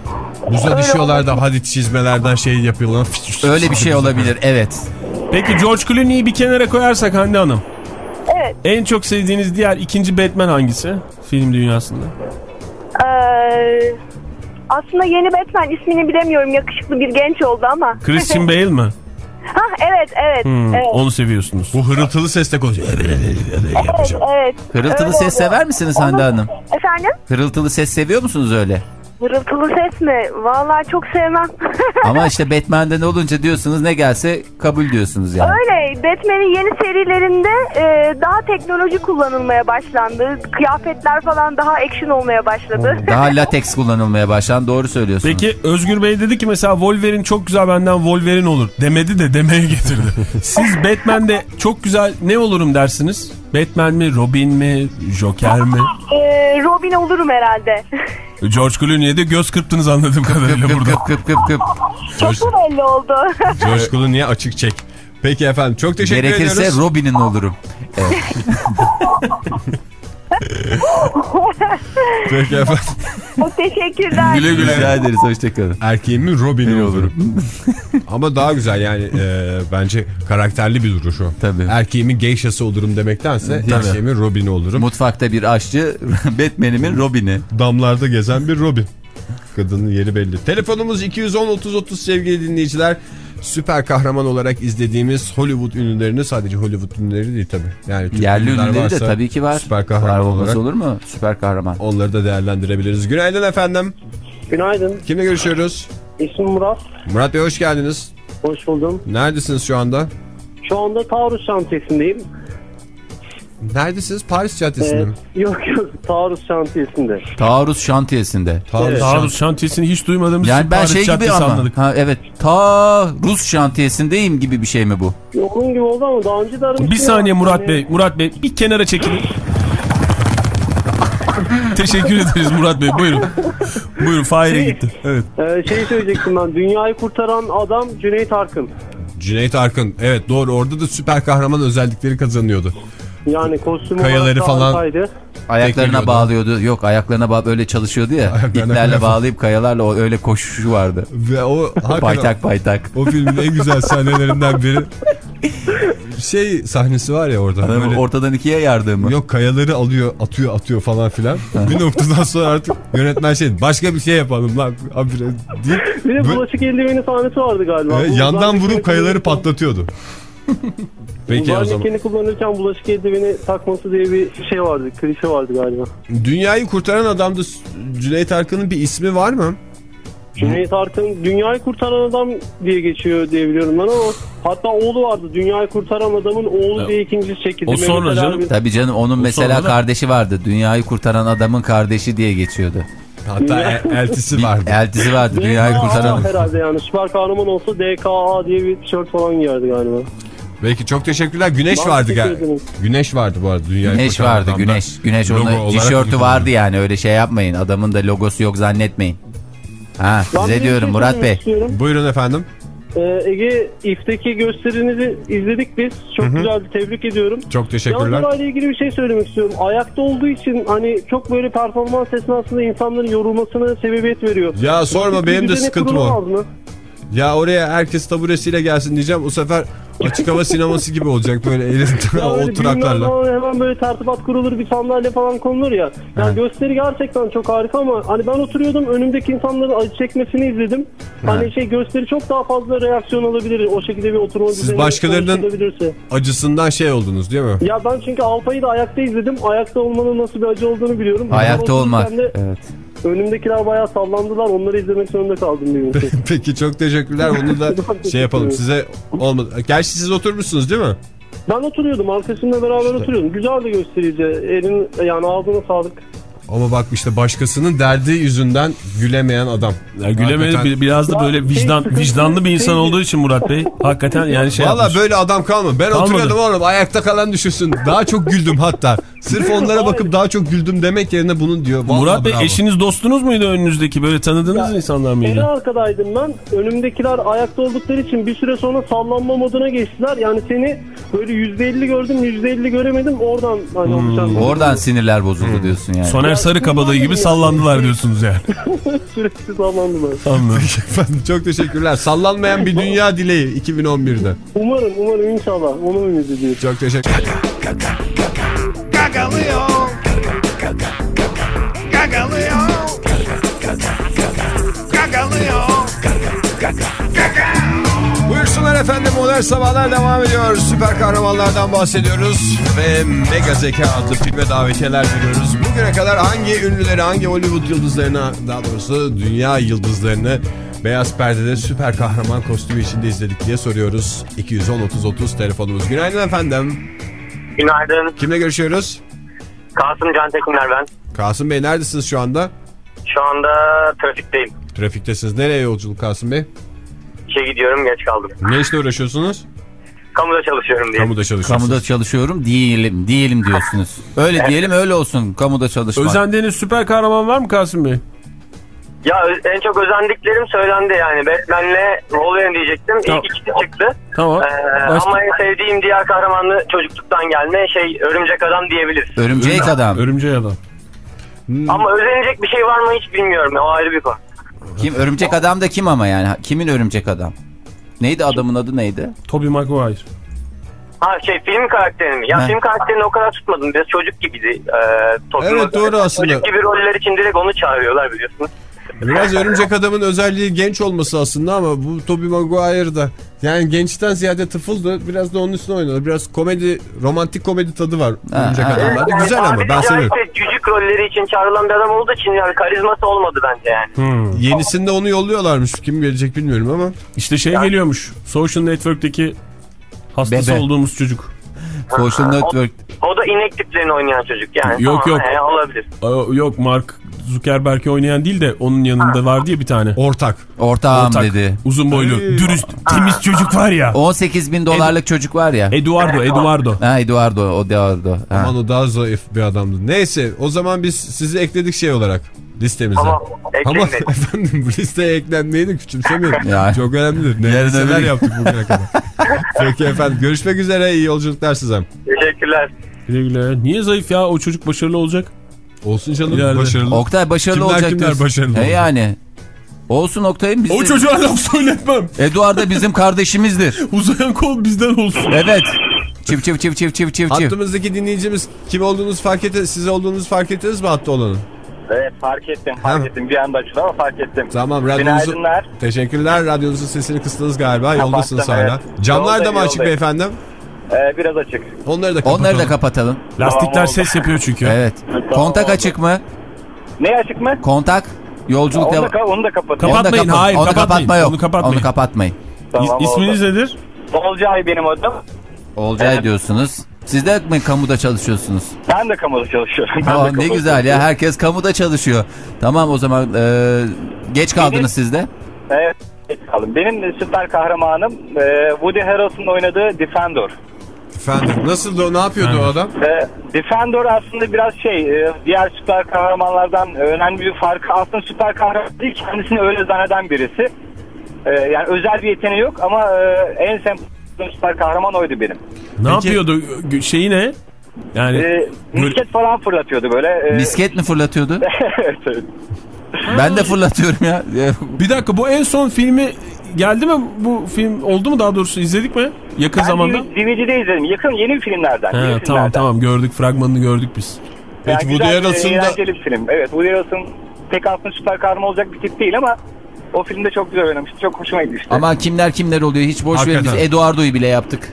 Speaker 6: Buza
Speaker 5: Öyle
Speaker 6: düşüyorlar da hadi çizmelerden şey yapıyorlar.
Speaker 2: Öyle bir şey olabilir, evet.
Speaker 3: Peki George Clooney'i bir kenara koyarsak Hande Hanım.
Speaker 5: Evet.
Speaker 3: En çok sevdiğiniz diğer ikinci Batman hangisi film dünyasında?
Speaker 5: Ee, aslında yeni Batman ismini bilemiyorum. Yakışıklı bir genç oldu ama.
Speaker 3: Christian Bale mi?
Speaker 5: Ha evet evet.
Speaker 3: Hmm,
Speaker 5: evet.
Speaker 3: Onu seviyorsunuz.
Speaker 6: Bu hırıltılı sesle konuşuyor.
Speaker 5: Evet evet.
Speaker 2: Hırıltılı
Speaker 5: Öyle
Speaker 2: ses
Speaker 5: oluyor.
Speaker 2: sever misiniz Hande Hanım?
Speaker 5: Efendim?
Speaker 2: Hırıltılı ses seviyor musunuz öyle?
Speaker 5: Hırıltılı ses mi? Vallahi çok sevmem.
Speaker 2: Ama işte Batman'de ne olunca diyorsunuz, ne gelse kabul diyorsunuz yani.
Speaker 5: Öyle. Batman'in yeni serilerinde e, daha teknoloji kullanılmaya başlandı. Kıyafetler falan daha action olmaya başladı.
Speaker 2: Daha lateks kullanılmaya başlandı, doğru söylüyorsunuz.
Speaker 3: Peki Özgür Bey dedi ki mesela Wolverine çok güzel, benden Wolverine olur. Demedi de demeye getirdi. Siz Batman'de çok güzel ne olurum dersiniz? Batman mi, Robin mi, Joker mi?
Speaker 5: E, Robin olurum herhalde.
Speaker 3: George Clooney'e de göz kırptınız anladığım kadarıyla
Speaker 2: Kıp
Speaker 3: burada.
Speaker 2: kıp kıp kıp kıp.
Speaker 5: Çok mu belli oldu?
Speaker 6: Coşkulu niye açık çek. Peki efendim, çok teşekkür
Speaker 2: Gerekirse
Speaker 6: ediyoruz.
Speaker 2: Gerekirse Robin'in olurum. Evet.
Speaker 6: Peki efendim.
Speaker 5: Çok teşekkürler.
Speaker 3: Güle güle.
Speaker 2: Rica ederiz, hoşçakalın.
Speaker 6: Erkeğimin Robin'i olurum. Ama daha güzel yani e, bence karakterli bir duruş o.
Speaker 2: Tabii.
Speaker 6: Erkeğimin geishası olurum demektense
Speaker 2: Tabii.
Speaker 6: erkeğimin Robin'i olurum.
Speaker 2: Mutfakta bir aşçı, Batman'imin Robin'i.
Speaker 6: Damlarda gezen bir Robin. Kadının yeri belli. Telefonumuz iki yüz on otuz otuz sevgili dinleyiciler. Süper kahraman olarak izlediğimiz Hollywood ünlülerini, sadece Hollywood ünlüleri değil tabii. Yani Türk
Speaker 2: Yerli
Speaker 6: ünlüler
Speaker 2: ünlüleri de
Speaker 6: varsa
Speaker 2: tabii ki var.
Speaker 6: Süper kahraman
Speaker 2: Var,
Speaker 6: olarak.
Speaker 2: olur mu? Süper kahraman.
Speaker 6: Onları da değerlendirebiliriz. Günaydın efendim.
Speaker 8: Günaydın.
Speaker 6: Kimle görüşüyoruz?
Speaker 8: İsmim Murat.
Speaker 6: Murat Bey hoş geldiniz.
Speaker 8: Hoş buldum.
Speaker 6: Neredesiniz şu anda?
Speaker 8: Şu anda Taarruz Şantiyesi'ndeyim.
Speaker 6: Neredesiniz? Paris Caddesi'nde mi?
Speaker 8: Ee, yok yok Taarruz Şantiyesi'nde.
Speaker 2: Taarruz şantiyesinde.
Speaker 6: Taarruz
Speaker 8: Evet.
Speaker 3: Taarruz şantiyesini hiç duymadığımız
Speaker 2: Yani ben
Speaker 3: Paris
Speaker 2: şey gibi
Speaker 3: Caddesi
Speaker 2: ama.
Speaker 3: anladık.
Speaker 2: Ha, evet. Ta Rus şantiyesindeyim gibi bir şey mi bu?
Speaker 8: Onun gibi oldu ama daha önce de aramıştım.
Speaker 3: Bir saniye
Speaker 8: ya.
Speaker 3: Murat
Speaker 8: Hani-
Speaker 3: Bey. Murat Bey bir kenara çekilin. Teşekkür ederiz Murat Bey. Buyurun. Buyurun, Fahir'e gitti. Evet.
Speaker 8: Ee, şey söyleyecektim ben. Dünyayı kurtaran adam Cüneyt Arkın.
Speaker 6: Cüneyt Arkın. Evet doğru, orada da süper kahraman özellikleri kazanıyordu.
Speaker 8: Yani kostüm
Speaker 6: Kayaları
Speaker 8: olarak da
Speaker 6: falan-
Speaker 8: harikaydı.
Speaker 2: Ayaklarına
Speaker 6: Tekmeliyordu.
Speaker 2: bağlıyordu. Yok, ayaklarına bağ böyle çalışıyordu ya.
Speaker 6: Ayaklarına
Speaker 2: İplerle
Speaker 6: kaya-
Speaker 2: bağlayıp kayalarla o öyle koşuşu vardı.
Speaker 6: Ve o hakikaten
Speaker 2: Paytak paytak.
Speaker 6: o filmin en güzel sahnelerinden biri. Şey sahnesi var ya orada.
Speaker 2: Adamın
Speaker 6: Böyle,
Speaker 2: ortadan ikiye yardımı.
Speaker 6: yok kayaları alıyor, atıyor, atıyor falan filan. Bir noktadan sonra artık yönetmen şey, başka bir şey yapalım lan habire deyip
Speaker 8: Bir de
Speaker 6: Böyle-
Speaker 8: bulaşık eldiveni sahnesi vardı galiba.
Speaker 6: e,
Speaker 8: Bu
Speaker 6: yandan
Speaker 8: uzay
Speaker 6: vurup
Speaker 8: mekiğini
Speaker 6: kayaları
Speaker 8: kullanırken-
Speaker 6: patlatıyordu. Peki
Speaker 8: Uzay
Speaker 6: o zaman.
Speaker 8: mekiğini kullanırken bulaşık eldiveni takması diye bir şey vardı. Klişe vardı galiba.
Speaker 6: Dünyayı kurtaran adamda Cüneyt Arkın'ın bir ismi var mı?
Speaker 8: Cüneyt Arkın dünyayı kurtaran adam diye geçiyor diye biliyorum ben ama hatta oğlu vardı. Dünyayı kurtaran adamın oğlu
Speaker 3: Ya,
Speaker 8: diye ikincisi çekildi.
Speaker 3: o sonra
Speaker 8: Mehmet Ali
Speaker 3: canım.
Speaker 8: abi-
Speaker 2: Tabii canım, onun mesela
Speaker 3: sonra da-
Speaker 2: kardeşi vardı. Dünyayı kurtaran adamın kardeşi diye geçiyordu.
Speaker 6: Hatta el- eltisi vardı.
Speaker 2: Eltisi vardı. Dünyayı
Speaker 8: D K A
Speaker 2: kurtaran.
Speaker 8: herhalde yani. Süper kahraman olsa D K A diye bir tişört falan giyerdi galiba.
Speaker 6: Peki çok teşekkürler. Güneş
Speaker 8: Ben
Speaker 6: vardı
Speaker 8: teşekkür
Speaker 6: gel.
Speaker 8: ederim.
Speaker 6: Güneş vardı bu arada. Dünyayı
Speaker 2: Güneş
Speaker 6: kurtaran
Speaker 2: vardı,
Speaker 6: adamda.
Speaker 2: güneş. Güneş
Speaker 6: Logo
Speaker 2: onun
Speaker 6: olarak
Speaker 2: tişörtü
Speaker 6: kullanılıyor.
Speaker 2: vardı yani, öyle şey yapmayın. Adamın da logosu yok zannetmeyin. Ha,
Speaker 8: Ben
Speaker 2: size
Speaker 8: bir
Speaker 2: diyorum
Speaker 8: şey
Speaker 2: Murat
Speaker 8: söylemek
Speaker 2: Bey.
Speaker 8: istiyorum.
Speaker 6: Buyurun efendim.
Speaker 8: Ee, Ege İF'teki gösterinizi izledik biz. Çok güzeldi. Tebrik ediyorum.
Speaker 6: Çok teşekkürler.
Speaker 8: Yalnız ile ilgili bir şey söylemek istiyorum. Ayakta olduğu için hani çok böyle performans esnasında insanların yorulmasına sebebiyet veriyor.
Speaker 6: Ya sorma,
Speaker 8: Basit bir
Speaker 6: benim de
Speaker 8: düzene
Speaker 6: sıkıntım o.
Speaker 8: kurulamaz mı?
Speaker 6: Ya oraya herkes taburesiyle gelsin diyeceğim. Bu sefer açık hava sineması gibi olacak böyle elinde
Speaker 8: Ya
Speaker 6: o
Speaker 8: öyle
Speaker 6: turaklarla.
Speaker 8: düğünler falan hemen böyle tertibat kurulur, bir sandalye falan konulur ya. Yani gösteri gerçekten çok harika ama hani ben oturuyordum, önümdeki insanların acı çekmesini izledim. Hani şey gösteri çok daha fazla reaksiyon alabilir o şekilde bir oturma
Speaker 6: Siz
Speaker 8: düzeni
Speaker 6: başkalarının-
Speaker 8: oluşturulabilirse.
Speaker 6: Acısından şey oldunuz değil mi?
Speaker 8: Ya ben çünkü Alpay'ı da ayakta izledim. Ayakta olmanın nasıl bir acı olduğunu biliyorum.
Speaker 2: Ayakta
Speaker 8: Ben
Speaker 2: olmak.
Speaker 8: otururken de
Speaker 2: Evet.
Speaker 8: önümdekiler bayağı sallandılar. Onları izlemek zorunda kaldım bir gün.
Speaker 6: Peki çok teşekkürler. Onu da şey yapalım size olmadı. Gerçi siz oturmuşsunuz değil mi?
Speaker 8: Ben oturuyordum. Arkasında beraber oturuyordum. Güzel de gösterici. Elin yani ağzına sağlık.
Speaker 6: Ama bak işte başkasının derdi yüzünden gülemeyen adam.
Speaker 3: Ya gülemedi,
Speaker 6: Hakikaten-
Speaker 3: biraz da
Speaker 8: Ya
Speaker 3: böyle
Speaker 8: şey,
Speaker 3: vicdan
Speaker 8: sıkıntı-
Speaker 3: vicdanlı bir insan
Speaker 8: şey-
Speaker 3: olduğu için Murat Bey hakikaten yani şey
Speaker 6: Valla
Speaker 3: yapmış.
Speaker 6: böyle adam kalmadı. Ben
Speaker 3: Kalmadı.
Speaker 6: oturuyordum oğlum, ayakta kalan düşünsün. Daha çok güldüm hatta. Sırf onlara bakıp daha çok güldüm demek yerine bunun diyor. Vallahi
Speaker 3: Murat Bey
Speaker 6: bravo.
Speaker 3: eşiniz dostunuz muydu önünüzdeki, böyle tanıdığınız
Speaker 8: Ya,
Speaker 3: insanlar
Speaker 8: En
Speaker 3: mıydı?
Speaker 8: arkadaydım ben. Önümdekiler ayakta oldukları için bir süre sonra sallanma moduna geçtiler. Yani seni böyle yüzde elli gördüm, yüzde elli göremedim. Oradan hani oluşan.
Speaker 2: Oradan sinirler bozuldu diyorsun yani.
Speaker 3: Soner Sarıkabalığı gibi sallandılar diyorsunuz yani.
Speaker 8: Sürekli sallandılar.
Speaker 3: Anladım.
Speaker 6: Efendim, çok teşekkürler. Sallanmayan bir dünya dileği iki bin on birde.
Speaker 8: Umarım, umarım inşallah. Onu ümit ediyorum.
Speaker 6: Çok teşekkür Buyursunlar efendim, Modern Sabahlar devam ediyor. Süper kahramanlardan bahsediyoruz ve Mega Zeka adlı filme davetiyeler veriyoruz. Bugüne kadar hangi ünlüleri, hangi Hollywood yıldızlarına, daha doğrusu dünya yıldızlarını beyaz perdede süper kahraman kostümü içinde izledik diye soruyoruz. iki yüz on otuz otuz telefonumuz. Günaydın efendim.
Speaker 7: Günaydın.
Speaker 6: Kimle görüşüyoruz?
Speaker 7: Kasım Can Tekinler ben.
Speaker 6: Kasım Bey, neredesiniz şu anda?
Speaker 7: Şu anda trafikteyim.
Speaker 6: Trafiktesiniz. Nereye yolculuk Kasım Bey?
Speaker 7: İşe gidiyorum, geç kaldım.
Speaker 6: Ne işle uğraşıyorsunuz?
Speaker 7: Kamuda çalışıyorum diye.
Speaker 6: Kamuda çalışıyorsunuz.
Speaker 2: Kamuda çalışıyorum diyelim, diyelim diyorsunuz. Öyle evet. Diyelim, öyle olsun kamuda çalışmak.
Speaker 3: Özendiğiniz süper kahraman var mı Kasım Bey?
Speaker 7: Ya en çok özendiklerim söylendi yani. Batman'le Wolverine diyecektim.
Speaker 3: Tamam.
Speaker 7: İlk ikisi çıktı.
Speaker 3: Tamam.
Speaker 7: Ee, ama en sevdiğim diğer kahramanlı çocukluktan gelme şey Örümcek Adam diyebiliriz.
Speaker 2: Örümcek Örüm... Adam.
Speaker 3: Örümcek Adam.
Speaker 7: Hmm. Ama özenecek bir şey var mı hiç bilmiyorum. O ayrı bir konu.
Speaker 2: Kim? Örümcek Adam da kim ama yani? Kimin Örümcek Adam? Neydi adamın adı neydi?
Speaker 3: Tobey Maguire.
Speaker 7: Ha şey film karakterini mi? Ya He. film karakterini o kadar tutmadım. Biraz çocuk gibiydi. Ee, Tobey
Speaker 6: evet
Speaker 7: Maguire.
Speaker 6: Doğru aslında.
Speaker 7: Çocuk gibi roller için direkt onu çağırıyorlar biliyorsunuz.
Speaker 6: Biraz Örümcek Adam'ın özelliği genç olması aslında ama bu Tobey Maguire da yani gençten ziyade tıfıldı. Biraz da onun üstüne oynadı. Biraz komedi, romantik komedi tadı var ha, Örümcek ha. Adam'larda. Yani güzel ama ben seviyorum.
Speaker 7: Işte cücük rolleri için çağrılan bir adam olduğu için yani karizması olmadı bence yani.
Speaker 6: Hmm. Yenisinde onu yolluyorlarmış. Kim gelecek bilmiyorum ama.
Speaker 3: İşte şey yani... geliyormuş. Social Network'teki hastası Bebe. olduğumuz çocuk.
Speaker 2: Social Network.
Speaker 7: O, o da inek tiplerini oynayan çocuk yani.
Speaker 3: Yok
Speaker 7: tamam,
Speaker 3: yok.
Speaker 7: Yani olabilir.
Speaker 3: Aa, yok Mark Zuckerberg'i oynayan değil de onun yanında ha. var diye bir tane.
Speaker 6: Ortak.
Speaker 2: Ortağım Ortak. dedi.
Speaker 3: Uzun boylu, Ay. dürüst, ha. temiz çocuk var ya.
Speaker 2: on sekiz bin dolarlık Ed çocuk var ya.
Speaker 3: Eduardo, Eduardo.
Speaker 2: Ha Eduardo, o Eduardo.
Speaker 6: Aman o daha zayıf bir adamdı. Neyse o zaman biz sizi ekledik şey olarak listemize. Ama, Ama efendim bu listeye eklenmeyi de küçümsemeyin. Yani. Çok önemlidir. Ne listeler yaptık bugüne kadar. Peki efendim görüşmek üzere, iyi yolculuklar size.
Speaker 7: Teşekkürler.
Speaker 3: Güle güle. Niye zayıf ya, o çocuk başarılı olacak?
Speaker 6: Olsun canım İleride. başarılı.
Speaker 2: Oktay başarılı
Speaker 6: kimler,
Speaker 2: olacak.
Speaker 6: Kimler başarılı
Speaker 2: He yani. Olsun Oktay'ın bizi.
Speaker 3: O çocuğa laf söyletmem.
Speaker 2: Eduardo bizim kardeşimizdir.
Speaker 3: Uzayan kol bizden olsun.
Speaker 2: Evet. Çift çift çift çift çift çift.
Speaker 6: Hattımızdaki dinleyicimiz kim olduğunuzu fark ettiniz, siz olduğunuzu fark ettiniz mi hatta olanın?
Speaker 7: Evet fark ettim fark ha. ettim bir anda açıldı ama fark ettim.
Speaker 6: Tamam radyonuzu. Teşekkürler, radyonuzun sesini kıstınız galiba. Kapattım, yoldasınız hala. Evet. Camlar da mı açık beyefendi?
Speaker 7: Ee, biraz açık.
Speaker 6: Onları da kapatalım.
Speaker 2: Onları da kapatalım.
Speaker 3: Lastikler tamam, ses yapıyor çünkü.
Speaker 2: Evet. Tamam, Kontak oldu. Açık mı?
Speaker 7: Ne açık mı?
Speaker 2: Kontak. Yolculuk
Speaker 7: onu, da, onu da kapatın.
Speaker 3: Kapatmayın,
Speaker 2: onu da
Speaker 3: hayır
Speaker 2: onu
Speaker 3: kapatmayın.
Speaker 2: Kapatma yok.
Speaker 3: Onu kapatmayın.
Speaker 2: Onu kapatmayın.
Speaker 7: Tamam,
Speaker 3: İsminiz oldu. Nedir?
Speaker 7: Olcay benim adım.
Speaker 2: Olcay evet. diyorsunuz. Siz de mi kamuda çalışıyorsunuz?
Speaker 7: Ben de kamuda çalışıyorum.
Speaker 2: Aa, ne güzel ya, herkes kamuda çalışıyor. Tamam o zaman e, geç kaldınız benim, siz de.
Speaker 7: Evet geç kaldım. Benim süper kahramanım e, Woody Harrelson'ın oynadığı Defender.
Speaker 6: Defender. Nasıldı o? Ne yapıyordu evet. o adam?
Speaker 7: E, Defender aslında biraz şey e, diğer süper kahramanlardan önemli bir farkı. Aslında süper kahraman değil, kendisini öyle zanneden birisi. E, yani özel bir yeteneği yok ama e, en sempatik süper kahraman oydu benim.
Speaker 3: Ne Peki, yapıyordu? Şeyi ne? Yani
Speaker 7: e, misket böyle... falan fırlatıyordu böyle. E...
Speaker 2: Misket mi fırlatıyordu? Evet. Ben de fırlatıyorum ya.
Speaker 3: Bir dakika, bu en son filmi geldi mi? Bu film oldu mu, daha doğrusu izledik mi? Yakın ben zamanda.
Speaker 7: D V D'de izledim. Yakın yeni filmlerden.
Speaker 3: He,
Speaker 7: yeni
Speaker 3: tamam
Speaker 7: filmlerden.
Speaker 3: tamam gördük, fragmanını gördük biz.
Speaker 6: Peki
Speaker 7: yani
Speaker 6: Woody Harrelson'da...
Speaker 7: eğlenceli bir film. Evet, Woody Harrelson pek aslında süper kahraman olacak bir tip değil ama o filmde çok güzel oynamıştı. Çok hoşuma gitmişti.
Speaker 2: Ama kimler kimler oluyor hiç boş verin, biz Eduardo'yu bile yaptık.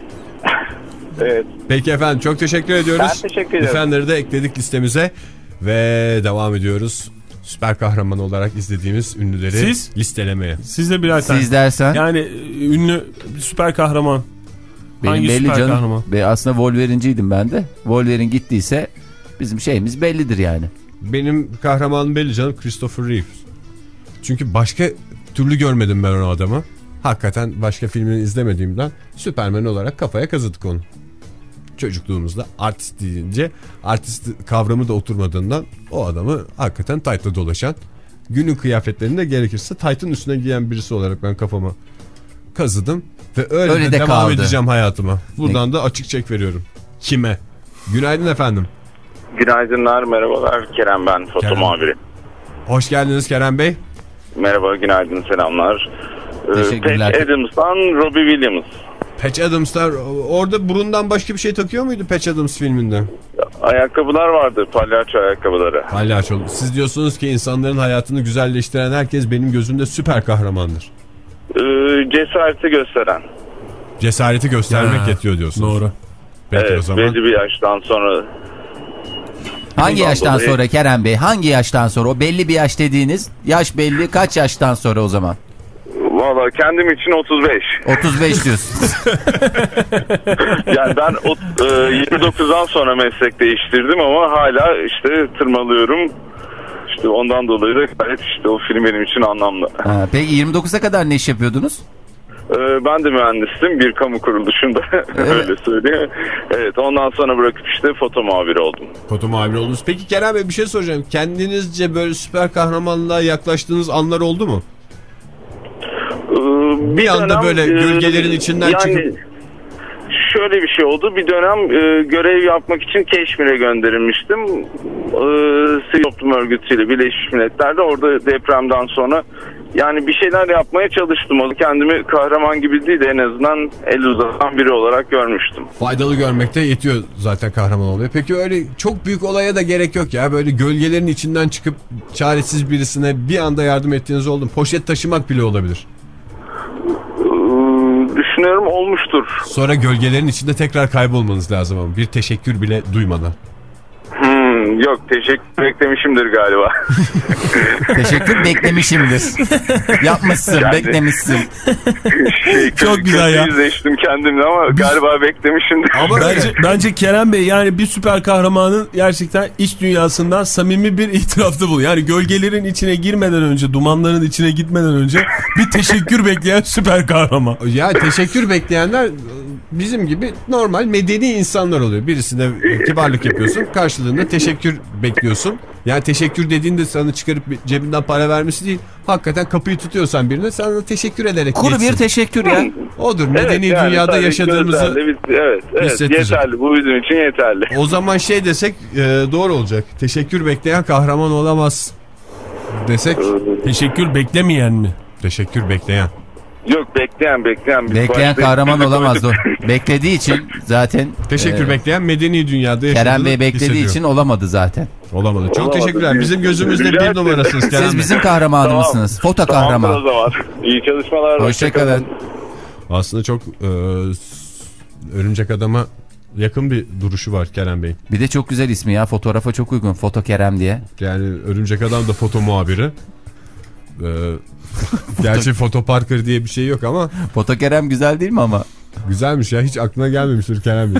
Speaker 6: Evet. Peki efendim çok teşekkür ediyoruz.
Speaker 7: Ben teşekkür ederim.
Speaker 6: Defender'ı da ekledik listemize ve devam ediyoruz. Süper kahraman olarak izlediğimiz ünlüleri Siz? listelemeye.
Speaker 3: Siz de birer tane.
Speaker 2: Siz dersen.
Speaker 3: Yani ünlü süper kahraman.
Speaker 2: Benim
Speaker 3: Hangi
Speaker 2: belli
Speaker 3: süper
Speaker 2: canım.
Speaker 3: Kahraman?
Speaker 2: Be aslında Wolverine'ciydim ben de. Wolverine gittiyse bizim şeyimiz bellidir yani.
Speaker 6: Benim kahramanım belli canım, Christopher Reeve. Çünkü başka türlü görmedim ben o adamı. Hakikaten başka filmini izlemediğimden Superman olarak kafaya kazıdık onu. Çocukluğumuzda artist deyince artist kavramı da oturmadığından o adamı hakikaten tight'la dolaşan, günün kıyafetlerinde gerekirse tight'ın üstüne giyen birisi olarak ben kafama kazıdım ve öyle, öyle de, de devam kaldı. edeceğim hayatıma. Buradan ne? da açık çek veriyorum. Kime? Günaydın efendim.
Speaker 9: Günaydınlar, merhabalar. Kerem ben, foto Kerem. muhabiri.
Speaker 6: Hoş geldiniz Kerem Bey.
Speaker 9: Merhaba, günaydın, selamlar.
Speaker 2: Teşekkürler.
Speaker 9: Patch Adams'tan Robbie Williams.
Speaker 6: Patch Adams'lar, orada burundan başka bir şey takıyor muydu Patch Adams filminde?
Speaker 9: Ayakkabılar vardı, palyaço ayakkabıları.
Speaker 6: Palyaço. Siz diyorsunuz ki insanların hayatını güzelleştiren herkes benim gözümde süper kahramandır.
Speaker 9: Ee, cesareti gösteren.
Speaker 6: Cesareti göstermek
Speaker 3: Ha,
Speaker 6: yetiyor diyorsunuz.
Speaker 3: Doğru.
Speaker 6: Peki
Speaker 9: Evet,
Speaker 6: o zaman.
Speaker 9: belli bir yaştan sonra.
Speaker 2: Hangi
Speaker 9: Bundan
Speaker 2: yaştan
Speaker 9: dolayı-
Speaker 2: sonra Kerem Bey? Hangi yaştan sonra? O belli bir yaş dediğiniz yaş belli. Kaç yaştan sonra o zaman?
Speaker 9: Valla kendim için otuz beş.
Speaker 2: otuz beş diyorsun.
Speaker 9: Yani ben o, e, yirmi dokuzdan sonra meslek değiştirdim ama hala işte tırmalıyorum. İşte ondan dolayı da gayet işte o film benim için anlamlı.
Speaker 2: Ha, peki yirmi dokuza kadar ne iş yapıyordunuz?
Speaker 9: E, ben de mühendistim bir kamu kuruluşunda. Öyle söyleyeyim. Evet, ondan sonra bırakıp işte foto muhabiri oldum.
Speaker 6: Foto muhabiri oldunuz. Peki Kerem Bey bir şey soracağım. Kendinizce böyle süper kahramanlığa yaklaştığınız anlar oldu mu?
Speaker 9: Ee,
Speaker 6: Bir anda böyle gölgelerin içinden
Speaker 9: yani,
Speaker 6: çıkıp...
Speaker 9: Şöyle bir şey oldu. Bir dönem e, görev yapmak için Keşmir'e gönderilmiştim. E, Sivil Toplum Örgütü ile Birleşmiş Milletler'de orada depremden sonra yani bir şeyler yapmaya çalıştım. O kendimi kahraman gibi değil de en azından el uzatan biri olarak görmüştüm.
Speaker 6: Faydalı görmekte yetiyor zaten kahraman oluyor. Peki öyle çok büyük olaya da gerek yok ya. Böyle gölgelerin içinden çıkıp çaresiz birisine bir anda yardım ettiğiniz oldu mu? Poşet taşımak bile olabilir.
Speaker 9: Düşünüyorum olmuştur.
Speaker 6: Sonra gölgelerin içinde tekrar kaybolmanız lazım ama bir teşekkür bile duymadan.
Speaker 9: Hmm, yok teşekkür beklemişimdir galiba.
Speaker 2: Teşekkür beklemişimdir. Yapmışsın,
Speaker 9: Yani-
Speaker 2: beklemişsin.
Speaker 9: Şey,
Speaker 3: Çok güzel ya.
Speaker 9: Yüzleştim kendimle ama galiba beklemişimdir.
Speaker 3: Ama bence, bence Kerem Bey yani bir süper kahramanın gerçekten iç dünyasından samimi bir itirafta bulunuyor. Yani gölgelerin içine girmeden önce, dumanların içine gitmeden önce bir teşekkür bekleyen süper kahraman.
Speaker 6: Ya teşekkür bekleyenler bizim gibi normal medeni insanlar oluyor. Birisine kibarlık yapıyorsun, karşılığında teşekkür bekliyorsun. Yani teşekkür dediğinde sana çıkarıp cebinden para vermesi değil. Hakikaten kapıyı tutuyorsan birine sana teşekkür ederek
Speaker 2: Kuru
Speaker 6: geçsin.
Speaker 2: bir teşekkür ya.
Speaker 6: Odur. Medeni
Speaker 9: Evet, yani
Speaker 6: dünyada
Speaker 9: sadece
Speaker 6: yaşadığımızı
Speaker 9: gözlerle biz- evet, evet
Speaker 6: hissettiriyor.
Speaker 9: yeterli. Bu bizim için yeterli.
Speaker 6: O zaman şey desek e, doğru olacak. Teşekkür bekleyen kahraman olamaz desek.
Speaker 3: Teşekkür beklemeyen mi?
Speaker 6: Teşekkür bekleyen.
Speaker 9: Yok bekleyen bekleyen. Biz
Speaker 2: Bekleyen
Speaker 9: başta-
Speaker 2: kahraman olamaz o. Beklediği için zaten.
Speaker 6: Teşekkür
Speaker 2: e,
Speaker 6: bekleyen medeni dünyada yaşadığını
Speaker 2: Kerem Bey beklediği
Speaker 6: hissediyor.
Speaker 2: için olamadı zaten.
Speaker 6: Olamadı. Çok
Speaker 9: Olamadı.
Speaker 6: teşekkürler. Bizim gözümüzde
Speaker 9: Rica
Speaker 6: bir
Speaker 9: ederim.
Speaker 6: numarasınız Kerem
Speaker 2: Siz
Speaker 6: Bey.
Speaker 2: bizim kahramanımızsınız. Foto
Speaker 9: Tamamdır
Speaker 2: kahraman.
Speaker 9: o zaman. İyi çalışmalar.
Speaker 2: Hoşçakalın.
Speaker 6: Aslında çok e, örümcek adama yakın bir duruşu var Kerem Bey.
Speaker 2: Bir de çok güzel ismi ya. Fotoğrafa çok uygun. Foto Kerem diye.
Speaker 6: Yani örümcek adam da foto muhabiri. E, gerçi foto parker diye bir şey yok ama
Speaker 2: Foto Kerem güzel değil mi ama?
Speaker 6: güzelmiş ya. Hiç aklına gelmemiştir Kerem Bey.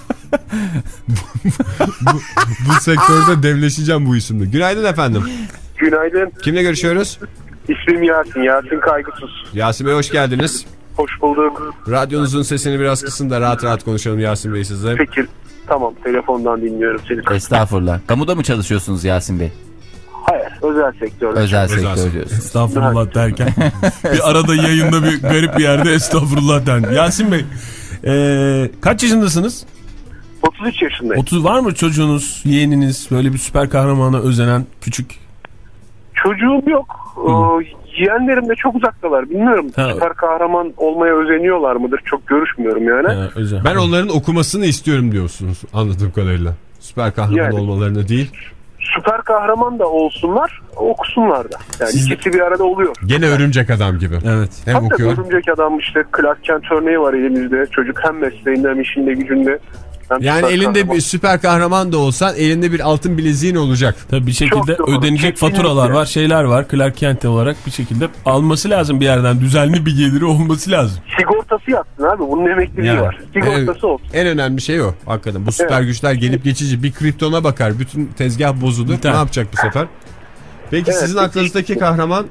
Speaker 6: bu, bu, bu sektörde devleşeceğim bu isimle. Günaydın efendim.
Speaker 8: Günaydın.
Speaker 6: Kimle görüşüyoruz?
Speaker 8: İsmim Yasin. Yasin Kaygısız.
Speaker 6: Yasin Bey hoş geldiniz.
Speaker 8: Hoş bulduk.
Speaker 6: Radyonuzun sesini biraz kısın da rahat rahat konuşalım Yasin Bey sizle.
Speaker 8: Peki. Tamam. Telefondan dinliyorum seni.
Speaker 2: Estağfurullah. Kamuda mı çalışıyorsunuz Yasin Bey?
Speaker 8: Hayır. Özel sektör.
Speaker 2: Özel
Speaker 6: Özel
Speaker 2: sektör
Speaker 6: sektör.
Speaker 2: diyorsunuz.
Speaker 3: Estağfurullah derken. Bir arada yayında bir garip bir yerde estağfurullah den. Yasin Bey ee, kaç yaşındasınız?
Speaker 8: otuz üç yaşındayım.
Speaker 3: otuz var mı çocuğunuz, yeğeniniz, böyle bir süper kahramana özenen küçük?
Speaker 8: Çocuğum yok. Ee, yeğenlerim de çok uzaktalar. Bilmiyorum.
Speaker 3: Ha.
Speaker 8: Süper kahraman olmaya özeniyorlar mıdır? Çok görüşmüyorum yani.
Speaker 3: Ha, özel.
Speaker 6: Ben onların okumasını istiyorum diyorsunuz anladığım kadarıyla. Süper kahraman
Speaker 8: Yani.
Speaker 6: olmalarını değil.
Speaker 8: Süper kahraman da olsunlar, okusunlar da. Yani
Speaker 3: Siz-
Speaker 8: ikisi bir arada oluyor.
Speaker 6: Gene örümcek adam gibi.
Speaker 3: Evet.
Speaker 6: Hem
Speaker 8: Hatta
Speaker 6: okuyor.
Speaker 8: örümcek adam işte Clark Kent örneği var elimizde. Çocuk hem mesleğinde hem işinde gücünde. Hem
Speaker 6: Yani
Speaker 8: süper
Speaker 6: elinde
Speaker 8: kahraman.
Speaker 6: bir süper kahraman da olsan elinde bir altın bileziğin olacak.
Speaker 3: Tabii bir şekilde
Speaker 8: Çok doğru,
Speaker 3: ödenecek
Speaker 8: kesinlikle.
Speaker 3: faturalar var, şeyler var. Clark Kent olarak bir şekilde alması lazım bir yerden. Düzenli bir geliri olması lazım.
Speaker 8: Sigortası yapsın abi. Bunun emekliliği
Speaker 3: Yani.
Speaker 8: var. Sigortası olsun.
Speaker 6: En önemli şey o. Hakikaten bu süper
Speaker 8: Evet.
Speaker 6: güçler gelip geçici. Bir kriptona bakar. Bütün tezgah bozulur.
Speaker 3: Biter.
Speaker 6: Ne yapacak bu sefer? Peki
Speaker 8: Evet,
Speaker 6: sizin
Speaker 8: peki.
Speaker 6: aklınızdaki kahraman?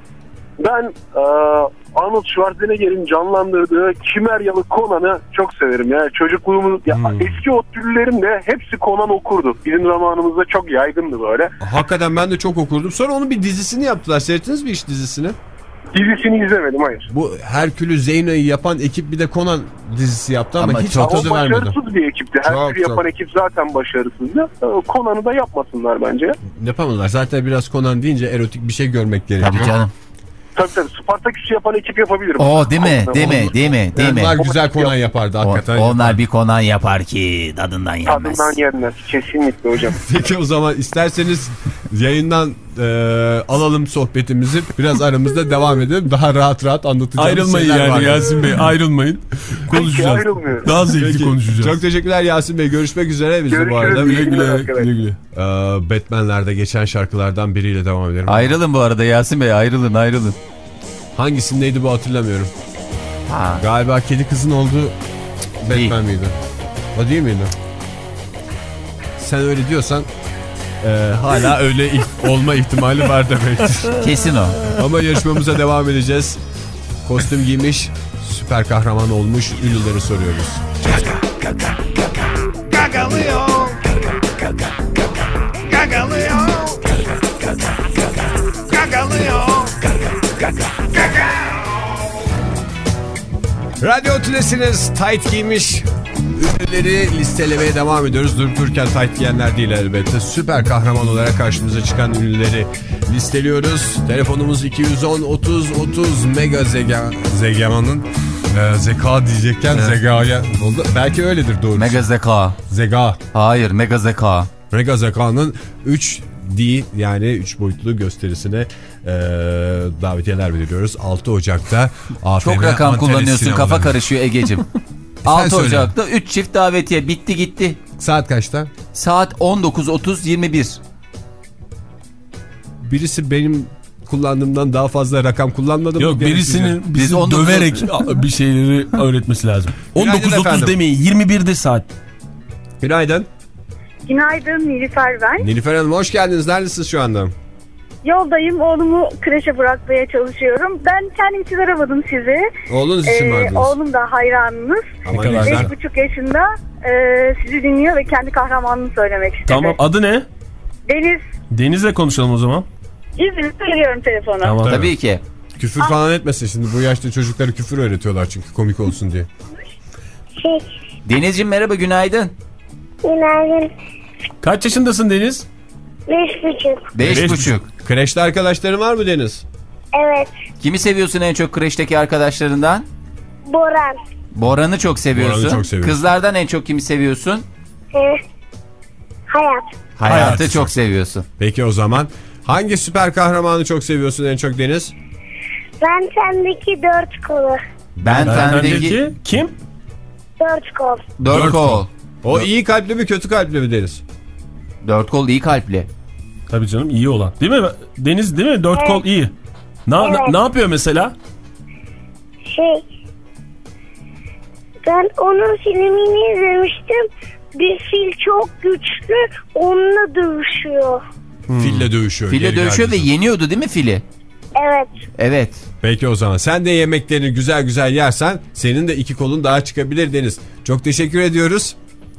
Speaker 8: Ben e, Arnold Schwarzenegger'in canlandırdığı Kimeryalı Conan'ı çok severim. Yani çocukluğumun ya,
Speaker 6: Hmm.
Speaker 8: eski ODTÜ'lülerim de hepsi Conan okurdu. Bizim zamanımızda çok yaygındı böyle.
Speaker 6: Hakikaten ben de çok okurdum. Sonra onun bir dizisini yaptılar. Seyrettiniz mi hiç dizisini?
Speaker 8: Dizisini izlemedim, hayır.
Speaker 6: Bu Herkül'ü Zeyno'yu yapan ekip bir de Conan dizisi yaptı ama,
Speaker 2: Ama
Speaker 6: hiç
Speaker 2: çok-
Speaker 8: O
Speaker 6: tadı vermedi.
Speaker 8: başarısız bir ekipti. Her
Speaker 6: Çok,
Speaker 8: türlü yapan
Speaker 6: çok.
Speaker 8: ekip zaten başarısızdı. E, Conan'ı da yapmasınlar bence.
Speaker 6: Yapamadılar. Zaten biraz Conan deyince erotik bir şey görmek gerekiyor.
Speaker 2: Tabii canım.
Speaker 8: Tabii tabii. Spartaküs'ü yapan ekip yapabilir.
Speaker 2: O değil mi?
Speaker 8: Conan'ı.
Speaker 2: Değil mi? Değil mi? Değil mi?
Speaker 6: Onlar güzel Conan yapardı
Speaker 2: O-
Speaker 6: hakikaten.
Speaker 2: onlar bir Conan yapar ki tadından yenmez.
Speaker 8: Tadından yenmez. Kesinlikle hocam.
Speaker 6: Peki o zaman isterseniz Yayından e, alalım sohbetimizi. Biraz aramızda devam edelim. Daha rahat rahat anlatacağımız
Speaker 3: Ayrılmayın
Speaker 6: şeyler
Speaker 3: yani
Speaker 6: var.
Speaker 3: Yasin Bey, ayrılmayın. Konuşacağız. Daha zevkli
Speaker 6: Peki,
Speaker 3: konuşacağız.
Speaker 6: çok teşekkürler Yasin Bey. Görüşmek üzere. Biz de bu arada
Speaker 3: Güle güle. Güle güle.
Speaker 6: Ee, Batman'lerde geçen şarkılardan biriyle devam edelim.
Speaker 2: Ayrılın bu arada Yasin Bey, ayrılın ayrılın.
Speaker 6: Hangisindeydi bu hatırlamıyorum.
Speaker 2: Ha.
Speaker 6: Galiba kedi kızın olduğu Batman
Speaker 2: Değil.
Speaker 6: miydi? O değil miydi? Sen öyle diyorsan e, hala öyle olma ihtimali var demektir.
Speaker 2: Kesin o.
Speaker 6: Ama yarışmamıza devam edeceğiz. Kostüm giymiş, süper kahraman olmuş ünlüleri soruyoruz.
Speaker 4: Gagalıyor. Gagalıyor. Gagalıyor.
Speaker 6: Radyo Tülesi'niz tight giymiş ünlüleri listelemeye devam ediyoruz. Durup dururken tight giyenler değil elbette. Süper kahraman olarak karşımıza çıkan ünlüleri listeliyoruz. Telefonumuz iki yüz on otuz otuz mega zeka, zegamanın e, zeka diyecekken evet. Zegaya oldu. Belki öyledir doğrusu.
Speaker 2: Mega zeka.
Speaker 6: Zeka.
Speaker 2: Hayır, mega zeka.
Speaker 6: Mega zekanın üç D yani üç boyutlu gösterisine e, davetiyeler veriyoruz. altı Ocak'ta A F M
Speaker 2: Çok rakam
Speaker 6: Antares
Speaker 2: kullanıyorsun,
Speaker 6: sinemaları.
Speaker 2: kafa karışıyor Egeciğim. altı
Speaker 6: söyle.
Speaker 2: Ocak'ta üç çift davetiye bitti gitti.
Speaker 6: Saat kaçta?
Speaker 2: Saat on dokuz otuz yirmi bir.
Speaker 6: Birisi benim kullandığımdan daha fazla rakam kullanmadı mı?
Speaker 3: Yok, birisinin bizi
Speaker 2: Biz on dokuz
Speaker 3: döverek bir şeyleri öğretmesi lazım. on dokuz otuz demeyin, yirmi birde saat.
Speaker 6: Günaydın.
Speaker 5: Günaydın, Nilüfer ben.
Speaker 6: Nilüfer Hanım hoş geldiniz. Neredesiniz şu anda?
Speaker 5: Yoldayım, oğlumu kreşe bırakmaya çalışıyorum. Ben kendim için aramadım sizi.
Speaker 6: Oğlunuz için mi aradınız?
Speaker 5: Oğlum da hayranınız. Beş buçuk yaşında e, sizi dinliyor ve kendi kahramanını söylemek istedi.
Speaker 3: Tamam, adı ne?
Speaker 5: Deniz.
Speaker 3: Deniz'le konuşalım o zaman.
Speaker 5: İzninizle söylüyorum telefonu.
Speaker 3: Tamam.
Speaker 2: Tabii, Tabii ki.
Speaker 6: Küfür falan etmesin şimdi, bu yaşta çocuklara küfür öğretiyorlar çünkü komik olsun diye.
Speaker 5: Şey.
Speaker 2: Denizciğim merhaba, günaydın.
Speaker 5: Günaydın.
Speaker 3: Kaç yaşındasın Deniz?
Speaker 5: Beş buçuk.
Speaker 2: Beş,
Speaker 3: Beş
Speaker 2: buçuk.
Speaker 6: Kreşte arkadaşların var mı Deniz?
Speaker 5: Evet.
Speaker 2: Kimi seviyorsun en çok kreşteki arkadaşlarından?
Speaker 5: Boran.
Speaker 2: Boran'ı çok seviyorsun.
Speaker 6: Boran'ı çok seviyorsun.
Speaker 2: Kızlardan en çok kimi seviyorsun?
Speaker 5: Ee, hayat.
Speaker 2: Hayatı,
Speaker 6: Hayatı
Speaker 2: çok seviyorsun.
Speaker 6: Peki o zaman hangi süper kahramanı çok seviyorsun en çok Deniz?
Speaker 5: Ben sendeki dört kolu.
Speaker 2: Ben sendeki
Speaker 3: kim?
Speaker 5: Dört kol.
Speaker 2: Dört,
Speaker 6: Dört
Speaker 2: kol.
Speaker 6: kol. O iyi kalpli mi kötü kalpli mi Deniz?
Speaker 2: Dört kol iyi kalpli.
Speaker 3: Tabii canım, iyi olan. Değil mi Deniz, değil mi? Dört
Speaker 5: Evet.
Speaker 3: kol iyi. Na,
Speaker 5: Evet.
Speaker 3: na, ne yapıyor mesela?
Speaker 5: Şey, ben onun filmini izlemiştim. Bir fil çok güçlü, onunla dövüşüyor.
Speaker 6: Hmm. Fille dövüşüyor.
Speaker 2: Fille dövüşüyor ve yeniyordu değil mi fili?
Speaker 5: Evet.
Speaker 2: Evet.
Speaker 6: Peki o zaman sen de yemeklerini güzel güzel yersen senin de iki kolun daha çıkabilir Deniz. Çok teşekkür ediyoruz.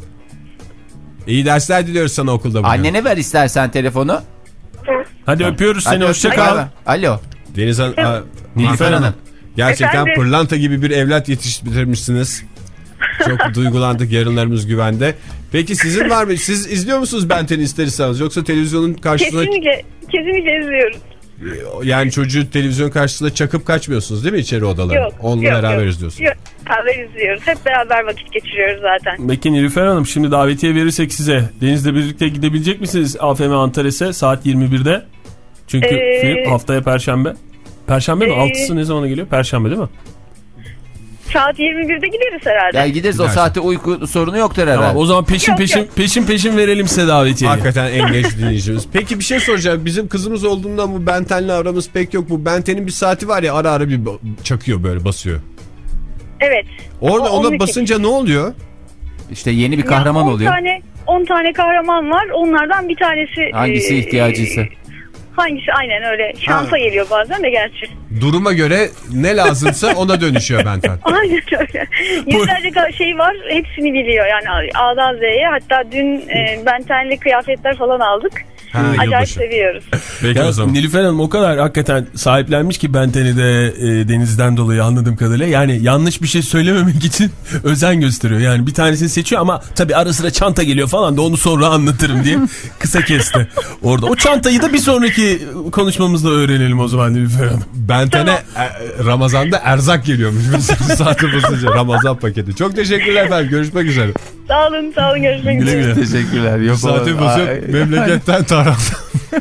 Speaker 6: İyi dersler diliyoruz sana okulda bugün.
Speaker 2: Annene ver istersen telefonu.
Speaker 3: Hadi öpüyoruz seni, hoşça kal.
Speaker 2: Alo.
Speaker 6: Deniz Han a,
Speaker 2: Nilüfer Hanım.
Speaker 6: Gerçekten
Speaker 5: Efendim?
Speaker 6: pırlanta gibi bir evlat yetiştirmişsiniz. Çok duygulandık, yarınlarımız güvende. Peki sizin var mı? Siz izliyor musunuz Ben Ten'i isterseniz? Yoksa televizyonun karşısına...
Speaker 5: Kesinlikle, kesinlikle izliyoruz.
Speaker 6: Yani çocuğu televizyon karşısında çakıp kaçmıyorsunuz değil mi içeri odalara?
Speaker 5: Yok.
Speaker 6: Onunla
Speaker 5: yok,
Speaker 6: beraber
Speaker 5: yok.
Speaker 6: izliyorsunuz.
Speaker 5: Yok, beraber izliyoruz. Hep beraber vakit geçiriyoruz zaten.
Speaker 3: Peki Nilüfer Hanım, şimdi davetiye verirsek size Deniz'le birlikte gidebilecek misiniz A F M Antares'e saat yirmi birde? Çünkü
Speaker 5: Ee,
Speaker 3: film haftaya Perşembe. Perşembe mi?
Speaker 5: Ee,
Speaker 3: altısı ne zamana geliyor? Perşembe değil mi?
Speaker 5: Saat yirmi birde gideriz herhalde.
Speaker 2: Ya gideriz,
Speaker 6: Gidersin.
Speaker 2: o saatte uyku sorunu yoktur herhalde.
Speaker 3: Tamam, o zaman peşin
Speaker 5: Yok,
Speaker 3: peşin
Speaker 5: yok.
Speaker 3: peşin peşin verelim size davetiyeyi.
Speaker 6: Hakikaten en genç dinleyicimiz. Peki bir şey soracağım. Bizim kızımız olduğundan bu Ben Ten'le aramız pek yok. Bu Ben Ten'in bir saati var ya, ara ara bir çakıyor, böyle basıyor.
Speaker 5: Evet.
Speaker 6: Orada
Speaker 5: O- onun
Speaker 6: ona
Speaker 5: için.
Speaker 6: basınca ne oluyor?
Speaker 2: İşte yeni bir kahraman
Speaker 5: Ya on
Speaker 2: oluyor.
Speaker 5: Tane, on tane kahraman var. Onlardan bir tanesi...
Speaker 2: Hangisi
Speaker 5: e,
Speaker 2: ihtiyacıysa.
Speaker 5: Hangisi aynen öyle. Şansa
Speaker 6: Ha.
Speaker 5: geliyor bazen de gerçi.
Speaker 6: Duruma göre ne lazımsa ona dönüşüyor Ben Ten.
Speaker 5: Aynen öyle. Yüzlerce ka- şey var. Hepsini biliyor yani A'dan Z'ye. Hatta dün e, Ben Ten'li kıyafetler falan aldık.
Speaker 6: Ha,
Speaker 5: Acayip
Speaker 6: yılbaşı.
Speaker 5: seviyoruz.
Speaker 6: Peki
Speaker 3: Ya,
Speaker 6: o zaman.
Speaker 3: Nilüfer Hanım o kadar hakikaten sahiplenmiş ki Ben Ten'i de e, Deniz'den dolayı, anladığım kadarıyla. Yani yanlış bir şey söylememek için özen gösteriyor. Yani bir tanesini seçiyor ama tabii ara sıra çanta geliyor falan da onu sonra anlatırım diye kısa kesti orada. O çantayı da bir sonraki konuşmamızda öğrenelim o zaman Nilüfer Hanım.
Speaker 6: Ben Ten'e e, Ramazan'da erzak geliyormuş. Saati basınca Ramazan paketi. Çok teşekkürler efendim. Görüşmek üzere.
Speaker 5: Sağ olun, sağ olun. Görüşmek üzere.
Speaker 2: Teşekkürler. Yok
Speaker 6: Saati
Speaker 2: oğlum.
Speaker 6: basıp
Speaker 2: Ay.
Speaker 6: memleketten taraftan.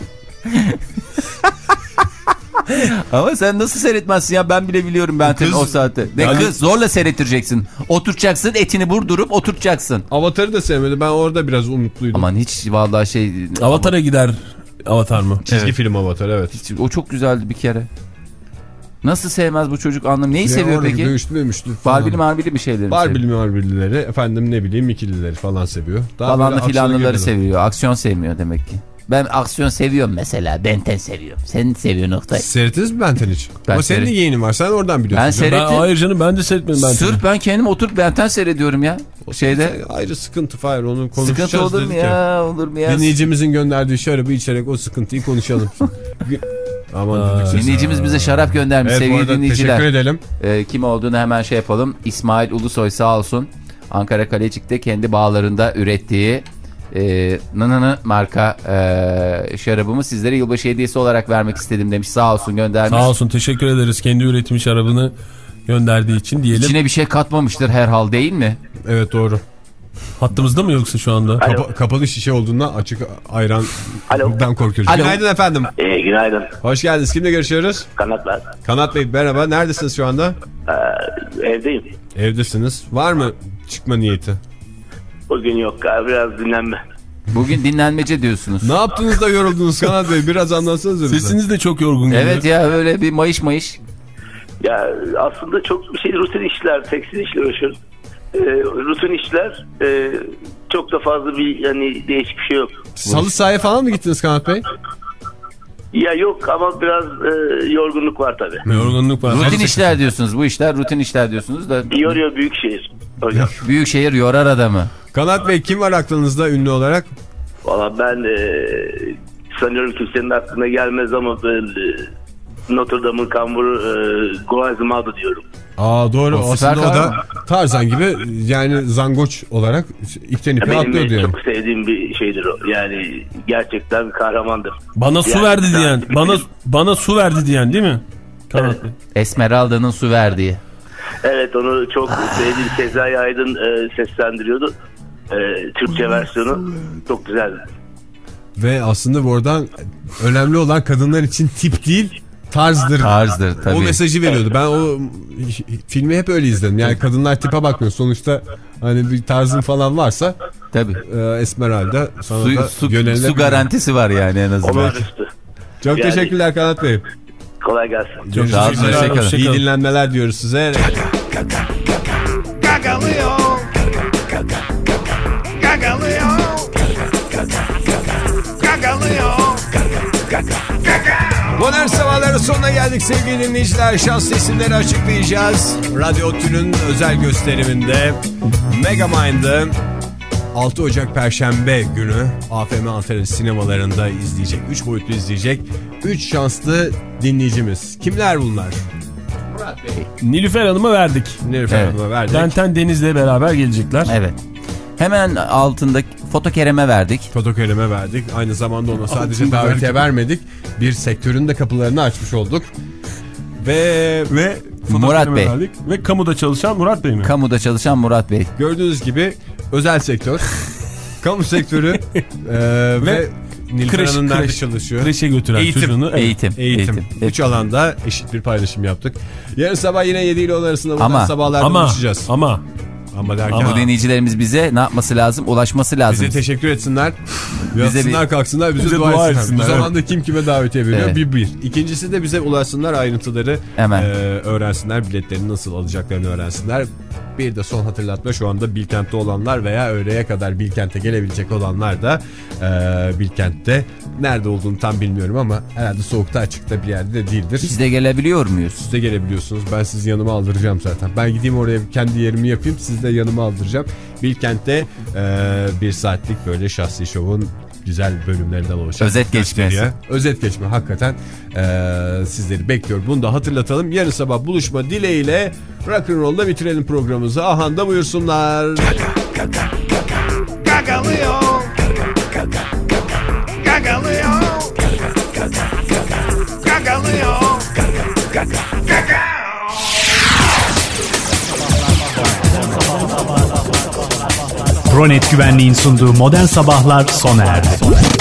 Speaker 2: Ama sen nasıl seyretmezsin ya, ben bile biliyorum ben o, o saatte. Ne yani... kız zorla seyrettireceksin. Oturtacaksın, etini vurdurup oturtacaksın.
Speaker 6: Avatar'ı da sevmedi, ben orada biraz umutluydum.
Speaker 2: Aman hiç vallahi şey.
Speaker 3: Avatar'a ama... gider. Avatar mı?
Speaker 6: Çizgi evet. film Avatar, evet.
Speaker 2: Hiç, o çok güzeldi bir kere. Nasıl sevmez bu çocuk, anlam. Neyi
Speaker 6: ya
Speaker 2: seviyor peki?
Speaker 6: Dövüşlü müşlü.
Speaker 2: Barbili marbili bir şeyleri
Speaker 6: Barbili marbilileri, efendim ne bileyim ikilileri falan seviyor.
Speaker 2: Daha falanlı filanlıları seviyor. Aksiyon sevmiyor demek ki. Ben aksiyon seviyorum mesela. Ben Ten seviyorum. Sen seviyor nokta.
Speaker 6: Seyrettiniz mi Ben Ten hiç?
Speaker 2: Ben
Speaker 6: Ama senin de yeğenin var. Sen oradan biliyorsun.
Speaker 2: Ben seyrettim.
Speaker 3: Ben, hayır canım, ben de seyretmedim Ben Ten'i.
Speaker 2: Sırf ben kendim oturup Ben Ten seyrediyorum ya. O şeyde.
Speaker 6: Ayrı sıkıntı Fahir, onu konuşacağız.
Speaker 2: Sıkıntı olur mu ya? ya? Olur mu ya?
Speaker 6: Dinleyicimizin gönderdiği şarabı içerek o sıkıntıyı konuşalım. Aman
Speaker 2: dinleyicimiz bize şarap göndermiş, evet, sevgili dinleyiciler.
Speaker 6: Teşekkür edelim.
Speaker 2: Ee, kim olduğunu hemen şey yapalım. İsmail Ulusoy sağ olsun. Ankara Kalecik'te kendi bağlarında ürettiği e, Nınını marka e, şarabımı sizlere yılbaşı hediyesi olarak vermek istedim demiş. Sağ olsun, göndermiş.
Speaker 3: Sağ olsun, teşekkür ederiz kendi üretimi şarabını gönderdiği için diyelim.
Speaker 2: İçine bir şey katmamıştır herhal, değil mi?
Speaker 6: Evet, doğru.
Speaker 3: Hattımızda mı yoksa şu anda?
Speaker 6: Kapa kapalı şişe olduğundan açık ayrandan korkuyoruz.
Speaker 2: Alo.
Speaker 6: Günaydın efendim.
Speaker 10: İyi günaydın.
Speaker 6: Hoş geldiniz. Kimle görüşüyoruz?
Speaker 10: Kanat ben.
Speaker 6: Kanat Bey merhaba. Neredesiniz şu anda?
Speaker 10: Ee, evdeyim.
Speaker 6: Evdesiniz. Var mı çıkma niyeti?
Speaker 10: Bugün yok. Biraz dinlenme.
Speaker 2: Bugün dinlenmece diyorsunuz.
Speaker 6: Ne yaptınız da yoruldunuz Kanat Bey? Biraz anlatsanıza bize.
Speaker 3: Sesiniz de çok yorgun geliyor.
Speaker 2: Evet ya, böyle bir mayış mayış.
Speaker 10: Ya aslında çok bir şey, rutin işler, tekstil işle uğraşıyorum. E, rutin işler, e, çok da fazla bir yani değişik bir şey yok.
Speaker 6: Salı sahaya falan mı gittiniz Kanat Bey?
Speaker 10: Ya yok ama biraz e, yorgunluk var tabii.
Speaker 3: Yorgunluk var.
Speaker 2: Rutin işler diyorsunuz, bu işler rutin işler diyorsunuz da.
Speaker 10: Yoruyor Büyükşehir hocam.
Speaker 2: Büyükşehir yorar adamı.
Speaker 6: Kanat Bey, kim var aklınızda ünlü olarak?
Speaker 10: Valla ben e, sanıyorum kimsenin aklına gelmez ama ben e, Notre Dame'ın kamburu e, Goazimado diyorum.
Speaker 6: Aa doğru,
Speaker 2: o
Speaker 6: aslında o da Tarzan gibi, yani zangoç olarak ipten ipe atlıyordu yani.
Speaker 10: Çok sevdiğim bir şeydir o. Yani gerçekten kahramandır.
Speaker 3: Bana
Speaker 10: yani,
Speaker 3: su verdi diyen, bana bana su verdi diyen değil mi?
Speaker 10: Evet.
Speaker 2: Esmeralda'nın su verdiği.
Speaker 10: Evet, onu çok sevdiğim Sezai Aydın e, seslendiriyordu. E, Türkçe versiyonu çok güzeldi.
Speaker 6: Ve aslında buradan önemli olan kadınlar için tip değil, tarzdır.
Speaker 2: Tarzdır tabii.
Speaker 6: O mesajı veriyordu. Ben o filmi hep öyle izledim. Yani kadınlar tipe bakmıyor. Sonuçta hani bir tarzın falan varsa
Speaker 2: tabii.
Speaker 6: E, Esmeralda sana
Speaker 2: su,
Speaker 6: da
Speaker 2: su, su garantisi var yani en azından.
Speaker 10: Olağanüstü.
Speaker 6: Çok yani, teşekkürler Kanat Bey.
Speaker 10: Kolay gelsin.
Speaker 6: Çok sağ olun. İyi dinlenmeler diyoruz size.
Speaker 4: Gagalıyor. Gagalıyor. Gagalıyor.
Speaker 6: Modern Sabahların sonuna geldik sevgili dinleyiciler. Şanslı isimleri açıklayacağız. Radyo Tün'ün özel gösteriminde Megamind'ı altı Ocak Perşembe günü A F M Antalya sinemalarında izleyecek. üç boyutlu izleyecek. üç şanslı dinleyicimiz. Kimler bunlar?
Speaker 3: Murat Bey. Nilüfer Hanım'a verdik.
Speaker 6: Nilüfer evet. Hanım'a verdik.
Speaker 3: Ben Ten Deniz'le beraber gelecekler.
Speaker 2: Evet. Hemen altındaki Foto Kerem'e verdik.
Speaker 6: Foto Kerem'e verdik. Aynı zamanda ona sadece davetiye vermedik. Bir sektörün de kapılarını açmış olduk. Ve
Speaker 3: ve
Speaker 2: Murat Bey.
Speaker 3: Verdik. Ve kamuda çalışan Murat Bey mi?
Speaker 2: Kamuda çalışan Murat Bey.
Speaker 6: Gördüğünüz gibi özel sektör, kamu sektörü e, ve, ve Nilüfer Hanım nerede çalışıyor?
Speaker 3: Kreşe götüren
Speaker 2: eğitim.
Speaker 3: çocuğunu. Evet.
Speaker 2: Eğitim.
Speaker 6: Eğitim.
Speaker 2: Eğitim.
Speaker 6: Üç alanda eşit bir paylaşım yaptık. Yarın sabah yine yedi ile on arasında buradan sabahlarda
Speaker 3: ama,
Speaker 6: buluşacağız.
Speaker 3: Ama
Speaker 6: Ama derken
Speaker 2: ama dinleyicilerimiz bize ne yapması lazım? Ulaşması lazım.
Speaker 6: Bize teşekkür etsinler.
Speaker 2: Bize
Speaker 6: Yatsınlar bir... kalksınlar bize, bize dua, dua etsinler. etsinler. Bu zamanda kim kime davetiye veriyor? Evet. Bir bir. İkincisi de bize ulaşsınlar, ayrıntıları
Speaker 2: hemen.
Speaker 6: E, öğrensinler. Biletlerini nasıl alacaklarını öğrensinler. Bir de son hatırlatma, şu anda Bilkent'te olanlar veya öğleye kadar Bilkent'e gelebilecek olanlar da e, Bilkent'te nerede olduğunu tam bilmiyorum ama herhalde soğukta açıkta bir yerde de değildir.
Speaker 2: Biz de gelebiliyor muyuz?
Speaker 6: Siz de gelebiliyorsunuz. Ben sizi yanıma aldıracağım zaten. Ben gideyim oraya kendi yerimi yapayım. Siz de yanıma aldıracağım. Bilkent'te e, bir saatlik böyle şahsi şovun güzel bölümlerinden oluşan
Speaker 2: özet geçmesi.
Speaker 6: Özet geçme hakikaten e, sizleri bekliyor. Bunu da hatırlatalım. Yarın sabah buluşma dileğiyle Rock'n'Roll'da bitirelim programımızı. Ahanda buyursunlar.
Speaker 4: Gagalıyor. Gagalıyor. Gagalıyor.
Speaker 1: Pronet Güvenliğin sunduğu Modern Sabahlar sona erdi.